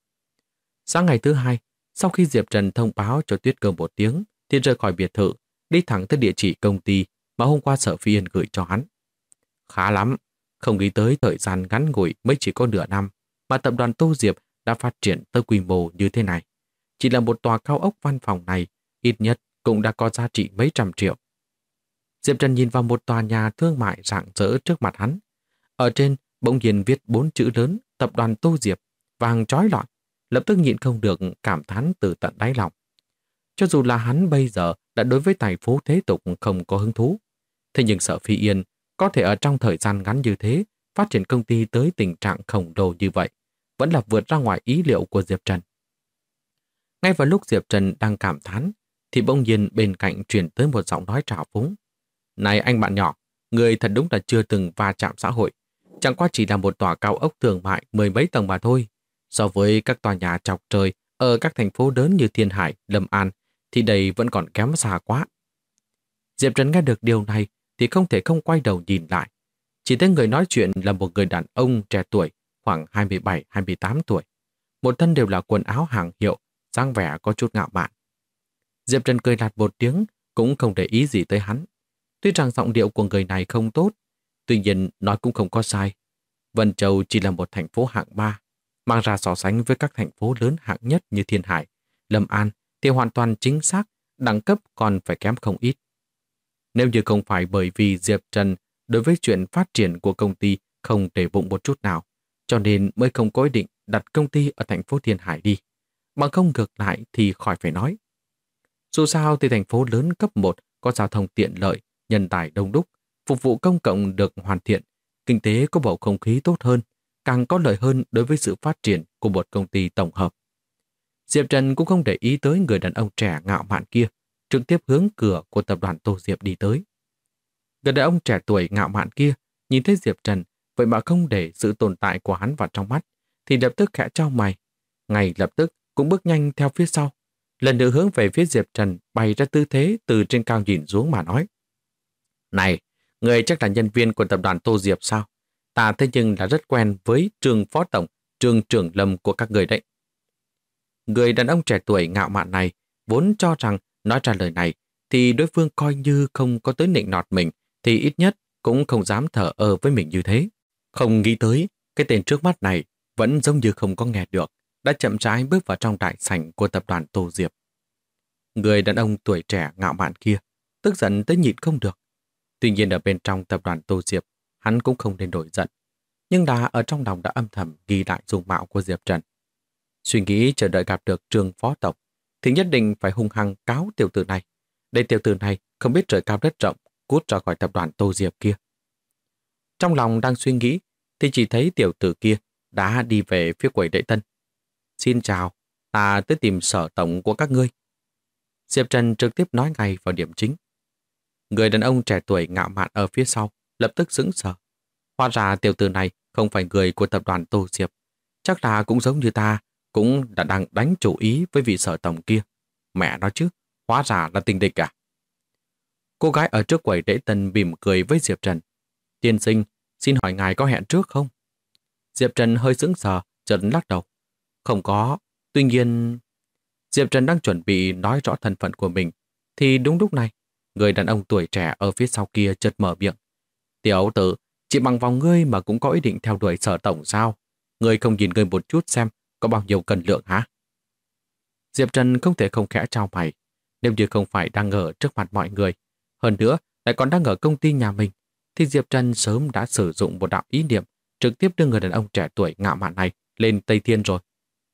Sáng ngày thứ hai, sau khi Diệp Trần thông báo cho Tuyết Cơ một tiếng, thì rời khỏi biệt thự, đi thẳng tới địa chỉ công ty mà hôm qua Sở Phi Yên gửi cho hắn. Khá lắm, không nghĩ tới thời gian ngắn ngủi mới chỉ có nửa năm mà tập đoàn Tô Diệp đã phát triển tới quy mô như thế này. Chỉ là một tòa cao ốc văn phòng này, ít nhất cũng đã có giá trị mấy trăm triệu. Diệp Trần nhìn vào một tòa nhà thương mại rạng rỡ trước mặt hắn. Ở trên bỗng nhiên viết 4 chữ lớn tập đoàn Tô Diệp, vàng chói lọi, lập tức nhịn không được cảm thán từ tận đáy lòng. Cho dù là hắn bây giờ đã đối với tài phú thế tục không có hứng thú, thế nhưng Sở Phi Yên có thể ở trong thời gian ngắn như thế phát triển công ty tới tình trạng khổng lồ như vậy, vẫn là vượt ra ngoài ý liệu của Diệp Trần. Ngay vào lúc Diệp Trần đang cảm thán, thì bỗng nhiên bên cạnh truyền tới một giọng nói trào phúng. Này anh bạn nhỏ, người thật đúng là chưa từng va chạm xã hội. Chẳng qua chỉ là một tòa cao ốc thương mại 10 mấy tầng mà thôi. So với các tòa nhà chọc trời ở các thành phố lớn như Thiên Hải, Lâm An, thì đây vẫn còn kém xa quá. Diệp Trần nghe được điều này thì không thể không quay đầu nhìn lại. Chỉ thấy người nói chuyện là một người đàn ông trẻ tuổi, khoảng 27-28 tuổi. Một thân đều là quần áo hàng hiệu, dáng vẻ có chút ngạo mạn. Diệp Trần cười lạt một tiếng, cũng không để ý gì tới hắn. Tuy rằng giọng điệu của người này không tốt, tuy nhiên nói cũng không có sai. Vân Châu chỉ là một thành phố hạng 3, mang ra so sánh với các thành phố lớn hạng nhất như Thiên Hải, Lâm An thì hoàn toàn chính xác, đẳng cấp còn phải kém không ít. Nếu như không phải bởi vì Diệp Trần đối với chuyện phát triển của công ty không để bụng một chút nào, cho nên mới không có ý định đặt công ty ở thành phố Thiên Hải đi. Bằng không ngược lại thì khỏi phải nói. Dù sao thì thành phố lớn cấp 1 có giao thông tiện lợi, nhân tài đông đúc, phục vụ công cộng được hoàn thiện, kinh tế có bầu không khí tốt hơn, càng có lợi hơn đối với sự phát triển của một công ty tổng hợp. Diệp Trần cũng không để ý tới người đàn ông trẻ ngạo mạn kia, trực tiếp hướng cửa của tập đoàn Tô Diệp đi tới. Người đàn ông trẻ tuổi ngạo mạn kia nhìn thấy Diệp Trần, vậy mà không để sự tồn tại của hắn vào trong mắt, thì lập tức khẽ chau mày, ngay lập tức cũng bước nhanh theo phía sau, lần nữa hướng về phía Diệp Trần bày ra tư thế từ trên cao nhìn xuống mà nói. Này, người chắc là nhân viên của tập đoàn Tô Diệp sao? Ta thế nhưng là rất quen với Trương Phó Tổng, Trương Trưởng Lâm của các người đấy. Người đàn ông trẻ tuổi ngạo mạn này vốn cho rằng nói ra lời này thì đối phương coi như không có tới nịnh nọt mình, thì ít nhất cũng không dám thờ ơ với mình như thế. Không nghĩ tới, cái tên trước mắt này vẫn giống như không có nghe được, đã chậm rãi bước vào trong đại sảnh của tập đoàn Tô Diệp. Người đàn ông tuổi trẻ ngạo mạn kia tức giận tới nhịn không được. Tuy nhiên ở bên trong tập đoàn Tô Diệp, hắn cũng không nên nổi giận, nhưng đã ở trong lòng đã âm thầm ghi lại dung mạo của Diệp Trần. Suy nghĩ chờ đợi gặp được Trương Phó Tổng thì nhất định phải hung hăng cáo tiểu tử này. Để tiểu tử này không biết trời cao đất rộng, cút ra khỏi tập đoàn Tô Diệp kia. Trong lòng đang suy nghĩ thì chỉ thấy tiểu tử kia đã đi về phía quầy lễ tân. Xin chào, ta tới tìm sở tổng của các ngươi. Diệp Trần trực tiếp nói ngay vào điểm chính. Người đàn ông trẻ tuổi ngạo mạn ở phía sau lập tức sững sờ. Hóa ra tiểu tử này không phải người của tập đoàn Tô Diệp. Chắc là cũng giống như ta, cũng đã đang đánh chủ ý với vị sở tổng kia. Mẹ nói chứ, hóa ra là tình địch à? Cô gái ở trước quầy lễ tân mỉm cười với Diệp Trần. Tiên sinh, xin hỏi ngài có hẹn trước không? Diệp Trần hơi sững sờ, chợt lắc đầu. Không có, tuy nhiên... Diệp Trần đang chuẩn bị nói rõ thân phận của mình, thì đúng lúc này, người đàn ông tuổi trẻ ở phía sau kia chợt mở miệng. Tiểu tử, chỉ bằng vòng ngươi mà cũng có ý định theo đuổi sở tổng sao? Ngươi không nhìn ngươi một chút xem có bao nhiêu cân lượng hả? Diệp Trần không thể không khẽ chau mày. Nếu như không phải đang ở trước mặt mọi người, hơn nữa lại còn đang ở công ty nhà mình, thì Diệp Trần sớm đã sử dụng một đạo ý niệm trực tiếp đưa người đàn ông trẻ tuổi ngạo mạn này lên Tây Thiên rồi.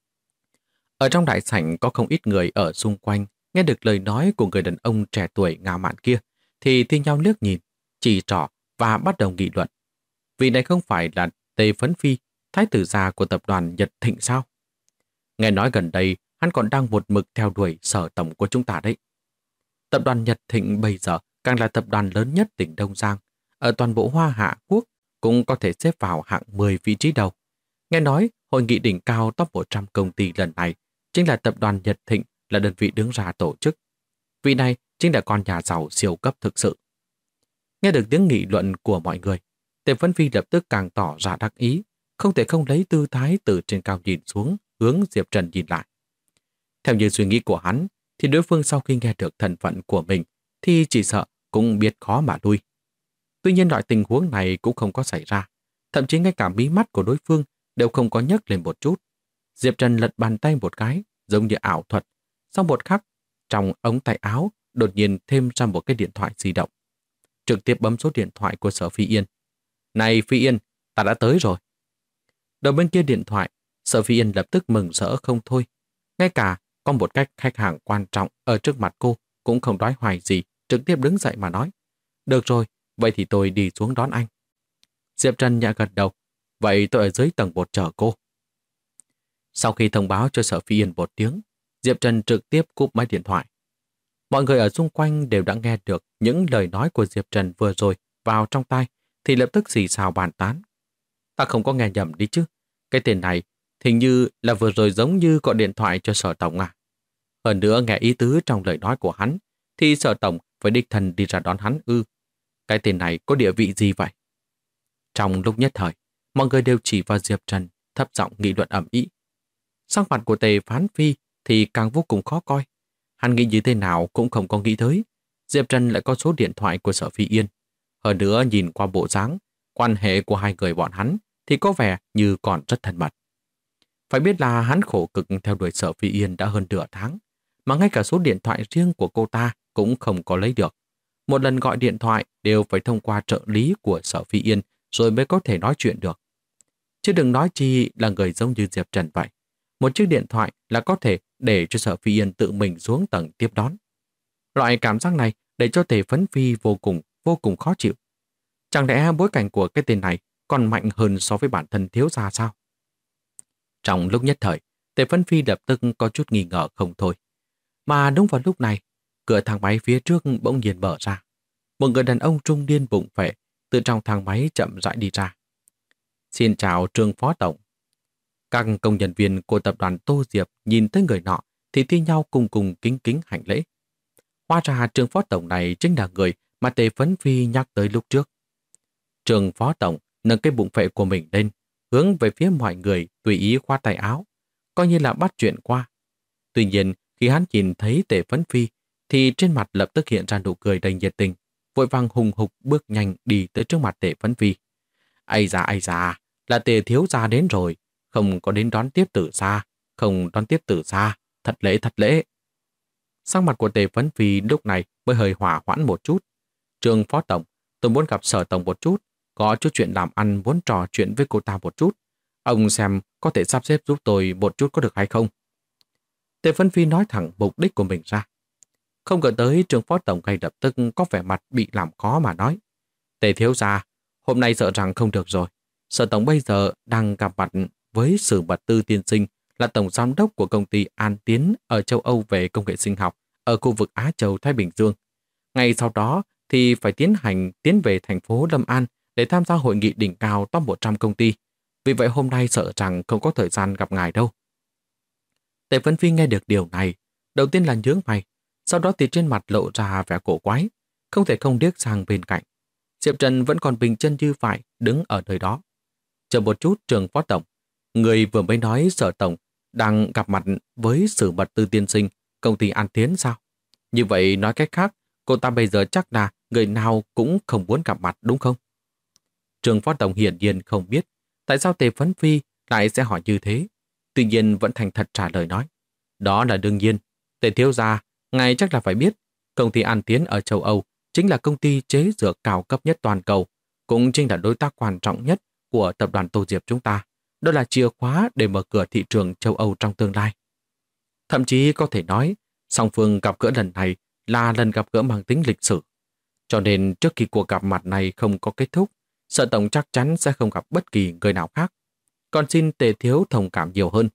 Ở trong đại sảnh có không ít người ở xung quanh nghe được lời nói của người đàn ông trẻ tuổi ngạo mạn kia thì thi nhau liếc nhìn, chỉ trỏ và bắt đầu nghị luận. Vị này không phải là Tề Phấn Phi, thái tử già của tập đoàn Nhật Thịnh sao? Nghe nói gần đây hắn còn đang một mực theo đuổi sở tổng của chúng ta đấy. Tập đoàn Nhật Thịnh bây giờ càng là tập đoàn lớn nhất tỉnh Đông Giang. Ở toàn bộ Hoa Hạ Quốc cũng có thể xếp vào hạng 10 vị trí đầu. Nghe nói hội nghị đỉnh cao top 100 công ty lần này chính là tập đoàn Nhật Thịnh là đơn vị đứng ra tổ chức. Vị này chính là con nhà giàu siêu cấp thực sự. Nghe được tiếng nghị luận của mọi người, Tề Vân Phi lập tức càng tỏ ra đắc ý, không thể không lấy tư thái từ trên cao nhìn xuống, hướng Diệp Trần nhìn lại. Theo như suy nghĩ của hắn, thì đối phương sau khi nghe được thân phận của mình thì chỉ sợ cũng biết khó mà lui. Tuy nhiên loại tình huống này cũng không có xảy ra, thậm chí ngay cả mí mắt của đối phương đều không có nhấc lên một chút. Diệp Trần lật bàn tay một cái, giống như ảo thuật. Sau một khắc, trong ống tay áo đột nhiên thêm ra một cái điện thoại di động. Trực tiếp bấm số điện thoại của Sở Phi Yên. Này Phi Yên, ta đã tới rồi. Đầu bên kia điện thoại, Sở Phi Yên lập tức mừng rỡ không thôi. Ngay cả có một cách khách hàng quan trọng ở trước mặt cô cũng không nói hoài gì, trực tiếp đứng dậy mà nói. Được rồi, vậy thì tôi đi xuống đón anh. Diệp Trần nhẹ gật đầu. Vậy tôi ở dưới tầng 1 chờ cô. Sau khi thông báo cho Sở Phi Yên một tiếng, Diệp Trần trực tiếp cúp máy điện thoại. Mọi người ở xung quanh đều đã nghe được những lời nói của Diệp Trần vừa rồi vào trong tai, thì lập tức xì xào bàn tán. Ta không có nghe nhầm đi chứ. Cái tên này hình như là vừa rồi giống như gọi điện thoại cho Sở Tổng à. Hơn nữa nghe ý tứ trong lời nói của hắn, thì Sở Tổng phải đích thân đi ra đón hắn ư. Cái tên này có địa vị gì vậy? Trong lúc nhất thời, mọi người đều chỉ vào Diệp Trần, thấp giọng nghị luận ầm ĩ. Sắc mặt của Tề Phán Phi thì càng vô cùng khó coi. Hắn nghĩ như thế nào cũng không có nghĩ tới Diệp Trần lại có số điện thoại của Sở Phi Yên. Hơn nữa nhìn qua bộ dáng, quan hệ của hai người bọn hắn thì có vẻ như còn rất thân mật. Phải biết là hắn khổ cực theo đuổi Sở Phi Yên đã hơn nửa tháng, mà ngay cả số điện thoại riêng của cô ta cũng không có lấy được. Một lần gọi điện thoại đều phải thông qua trợ lý của Sở Phi Yên rồi mới có thể nói chuyện được. Chứ đừng nói chi là người giống như Diệp Trần vậy. Một chiếc điện thoại là có thể để cho Sở Phi Yên tự mình xuống tầng tiếp đón. Loại cảm giác này để cho Tề Phấn Phi vô cùng khó chịu. Chẳng lẽ bối cảnh của cái tên này còn mạnh hơn so với bản thân thiếu gia sao? Trong lúc nhất thời, Tề Phấn Phi lập tức có chút nghi ngờ không thôi. Mà đúng vào lúc này, cửa thang máy phía trước bỗng nhiên mở ra. Một người đàn ông trung niên bụng phệ từ trong thang máy chậm rãi đi ra. Xin chào Trương Phó Tổng. Các công nhân viên của tập đoàn Tô Diệp nhìn tới người nọ thì thi nhau cùng cùng kính kính hành lễ. Hóa ra Trương Phó Tổng này chính là người mà Tề Phấn Phi nhắc tới lúc trước. Trương Phó Tổng nâng cái bụng phệ của mình lên, hướng về phía mọi người tùy ý khoa tay áo, coi như là bắt chuyện qua. Tuy nhiên, khi hắn nhìn thấy Tề Phấn Phi, thì trên mặt lập tức hiện ra nụ cười đầy nhiệt tình, vội vàng hùng hục bước nhanh đi tới trước mặt Tề Phấn Phi. Ây da, là Tề thiếu gia đến rồi, không có đến đón tiếp từ xa, không đón tiếp từ xa, thật lễ. Sắc mặt của Tề Phấn Phi lúc này mới hơi hỏa hoãn một chút. Trương Phó Tổng, tôi muốn gặp Sở Tổng một chút, có chút chuyện làm ăn muốn trò chuyện với cô ta một chút. Ông xem có thể sắp xếp giúp tôi một chút có được hay không? Tề Phấn Phi nói thẳng mục đích của mình ra. Không ngờ tới Trương Phó Tổng ngay lập tức có vẻ mặt bị làm khó mà nói. Tề thiếu gia, hôm nay sợ rằng không được rồi. Sở Tổng bây giờ đang gặp mặt với Sử Mật Tư tiên sinh là Tổng Giám đốc của công ty An Tiến ở châu Âu về công nghệ sinh học ở khu vực Á Châu Thái Bình Dương. Ngay sau đó thì phải tiến về thành phố Lâm An để tham gia hội nghị đỉnh cao top 100 công ty. Vì vậy hôm nay sợ rằng không có thời gian gặp ngài đâu. Tề Phấn Phi nghe được điều này, đầu tiên là nhướng mày, sau đó thì trên mặt lộ ra vẻ cổ quái, không thể không điếc sang bên cạnh. Diệp Trần vẫn còn bình chân như vậy đứng ở nơi đó. Chờ một chút Trương Phó Tổng, người vừa mới nói Sở Tổng đang gặp mặt với Sử Mật Tư tiên sinh công ty An Tiến sao? Như vậy nói cách khác, cô ta bây giờ chắc là người nào cũng không muốn gặp mặt đúng không? Trương Phó Tổng hiển nhiên không biết tại sao Tề Phấn Phi lại sẽ hỏi như thế. Tuy nhiên vẫn thành thật trả lời nói. Đó là đương nhiên. Tề thiếu gia, ngài chắc là phải biết, công ty An Tiến ở châu Âu chính là công ty chế dược cao cấp nhất toàn cầu, cũng chính là đối tác quan trọng nhất của tập đoàn Tô Diệp chúng ta. Đó là chìa khóa để mở cửa thị trường châu Âu trong tương lai. Thậm chí có thể nói, song phương gặp gỡ lần này là lần gặp gỡ mang tính lịch sử. Cho nên trước khi cuộc gặp mặt này không có kết thúc, Sở Tổng chắc chắn sẽ không gặp bất kỳ người nào khác. Còn xin Tề thiếu thông cảm nhiều hơn.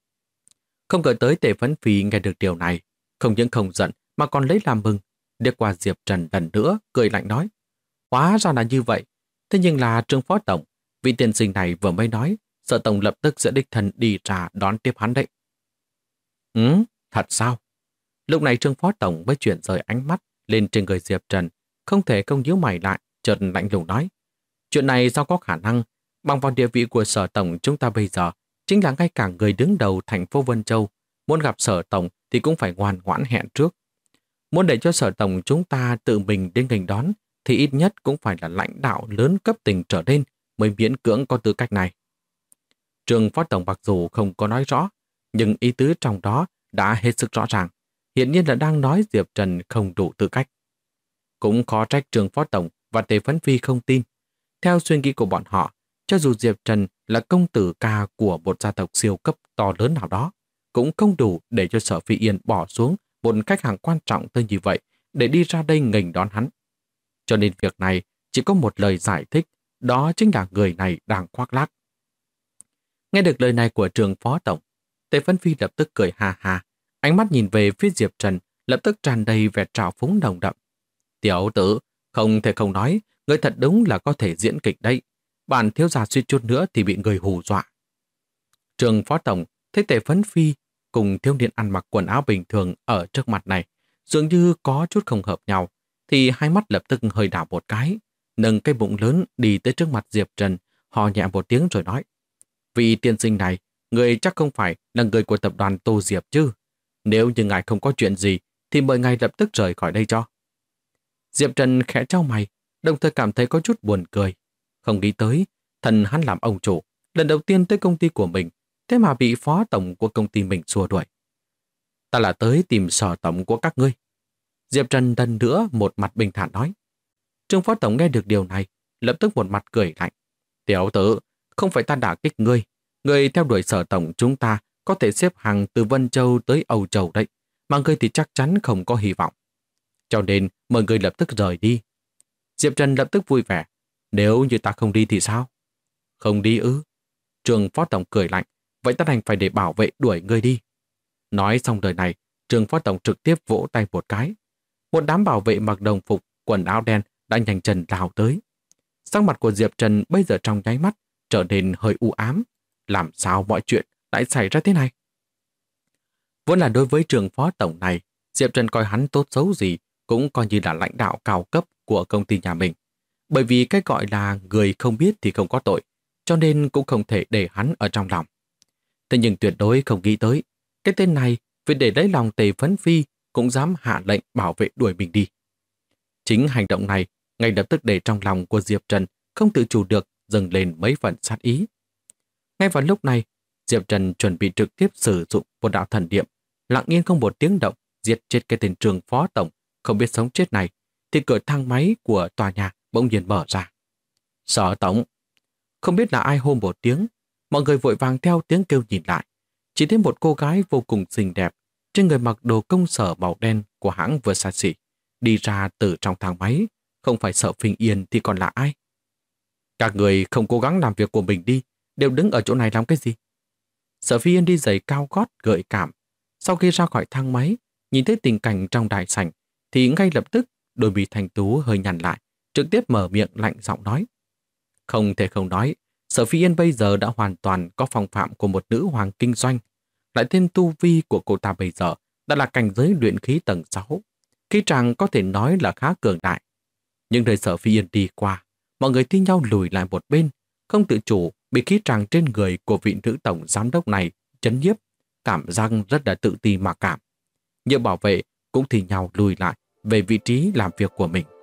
Không ngờ tới Tề Phấn Phi nghe được điều này, không những không giận mà còn lấy làm mừng. Điếc qua Diệp Trần lần nữa, cười lạnh nói. Hóa ra là như vậy. Thế nhưng là Trương Phó Tổng, vị tiên sinh này vừa mới nói, Sở Tổng lập tức sẽ đích thân đi ra đón tiếp hắn đấy. Thật sao? Lúc này Trương Phó Tổng mới chuyển rời ánh mắt lên trên người Diệp Trần, không thể không nhíu mày lại, chợt lạnh lùng nói. Chuyện này sao có khả năng, bằng vào địa vị của Sở Tổng chúng ta bây giờ, chính là ngay cả người đứng đầu thành phố Vân Châu, muốn gặp Sở Tổng thì cũng phải ngoan ngoãn hẹn trước. Muốn để cho Sở Tổng chúng ta tự mình đến nghênh đón, thì ít nhất cũng phải là lãnh đạo lớn cấp tỉnh trở lên mới miễn cưỡng có tư cách này. Trương Phó Tổng mặc dù không có nói rõ, nhưng ý tứ trong đó đã hết sức rõ ràng. Hiện nhiên là đang nói Diệp Trần không đủ tư cách. Cũng khó trách Trương Phó Tổng và Tề Phấn Phi không tin. Theo suy nghĩ của bọn họ, cho dù Diệp Trần là công tử ca của một gia tộc siêu cấp to lớn nào đó, cũng không đủ để cho Sở Phi Yên bỏ xuống một khách hàng quan trọng tới như vậy để đi ra đây nghênh đón hắn. Cho nên việc này chỉ có một lời giải thích, đó chính là người này đang khoác lác. Nghe được lời này của Trương Phó Tổng, Tề Phấn Phi lập tức cười ha ha, ánh mắt nhìn về phía Diệp Trần lập tức tràn đầy vẻ trào phúng nồng đậm. Tiểu tử, không thể không nói, người thật đúng là có thể diễn kịch đấy. Bản thiếu gia suýt chút nữa thì bị người hù dọa. Trương Phó Tổng thấy Tề Phấn Phi cùng thiếu niên ăn mặc quần áo bình thường ở trước mặt này, dường như có chút không hợp nhau, thì hai mắt lập tức hơi đảo một cái, nâng cái bụng lớn đi tới trước mặt Diệp Trần, hò nhẹ một tiếng rồi nói. Vị tiên sinh này, người chắc không phải là người của tập đoàn Tô Diệp chứ. Nếu như ngài không có chuyện gì, thì mời ngài lập tức rời khỏi đây cho. Diệp Trần khẽ chau mày, đồng thời cảm thấy có chút buồn cười. Không nghĩ tới, thần hắn làm ông chủ, lần đầu tiên tới công ty của mình, thế mà bị phó tổng của công ty mình xua đuổi. Ta là tới tìm Sở tổng của các ngươi. Diệp Trần lần nữa một mặt bình thản nói. Trương phó tổng nghe được điều này, lập tức một mặt cười lạnh. Tiểu tử, không phải ta đả kích ngươi. Ngươi theo đuổi Sở tổng chúng ta có thể xếp hàng từ Vân Châu tới Âu Châu đấy, mà ngươi thì chắc chắn không có hy vọng. Cho nên mời ngươi lập tức rời đi. Diệp Trần lập tức vui vẻ. Nếu như ta không đi thì sao? Không đi ư? Trương phó tổng cười lạnh. Vậy ta đành phải để bảo vệ đuổi ngươi đi. Nói xong lời này, Trương phó tổng trực tiếp vỗ tay một cái. Một đám bảo vệ mặc đồng phục, quần áo đen đã nhanh chân lao tới. Sắc mặt của Diệp Trần bây giờ trong nháy mắt trở nên hơi u ám. Làm sao mọi chuyện lại xảy ra thế này? Vốn là đối với Trương phó tổng này, Diệp Trần coi hắn tốt xấu gì cũng coi như là lãnh đạo cao cấp của công ty nhà mình. Bởi vì cái gọi là người không biết thì không có tội, cho nên cũng không thể để hắn ở trong lòng. Thế nhưng tuyệt đối không nghĩ tới, cái tên này vì để lấy lòng Tề Phấn Phi cũng dám hạ lệnh bảo vệ đuổi mình đi. Chính hành động này ngay lập tức để trong lòng của Diệp Trần không tự chủ được dâng lên mấy phần sát ý. Ngay vào lúc này, Diệp Trần chuẩn bị trực tiếp sử dụng một đạo thần niệm, lặng yên không một tiếng động giết chết cái tên Trương phó tổng không biết sống chết này, thì cửa thang máy của tòa nhà bỗng nhiên mở ra. Sở tổng! Không biết là ai hô một tiếng, mọi người vội vàng theo tiếng kêu nhìn lại. Chỉ thấy một cô gái vô cùng xinh đẹp, trên người mặc đồ công sở màu đen của hãng Versace, đi ra từ trong thang máy, không phải Sở Phinh Yên thì còn là ai? Các người không cố gắng làm việc của mình đi, đều đứng ở chỗ này làm cái gì? Sở Phi Yên đi giày cao gót gợi cảm. Sau khi ra khỏi thang máy, nhìn thấy tình cảnh trong đại sảnh, thì ngay lập tức đôi mi thanh tú hơi nhăn lại, trực tiếp mở miệng lạnh giọng nói. Không thể không nói, Sở Phi Yên bây giờ đã hoàn toàn có phong phạm của một nữ hoàng kinh doanh. Lại thêm tu vi của cô ta bây giờ đã là cảnh giới luyện khí tầng 6. Khí tràng có thể nói là khá cường đại. Nhưng đời Sở Phi Yên đi qua, mọi người thi nhau lùi lại một bên, không tự chủ bị khí tràng trên người của vị nữ tổng giám đốc này chấn nhiếp, cảm giác rất là tự ti mặc cảm. Nhiều bảo vệ cũng thi nhau lùi lại về vị trí làm việc của mình.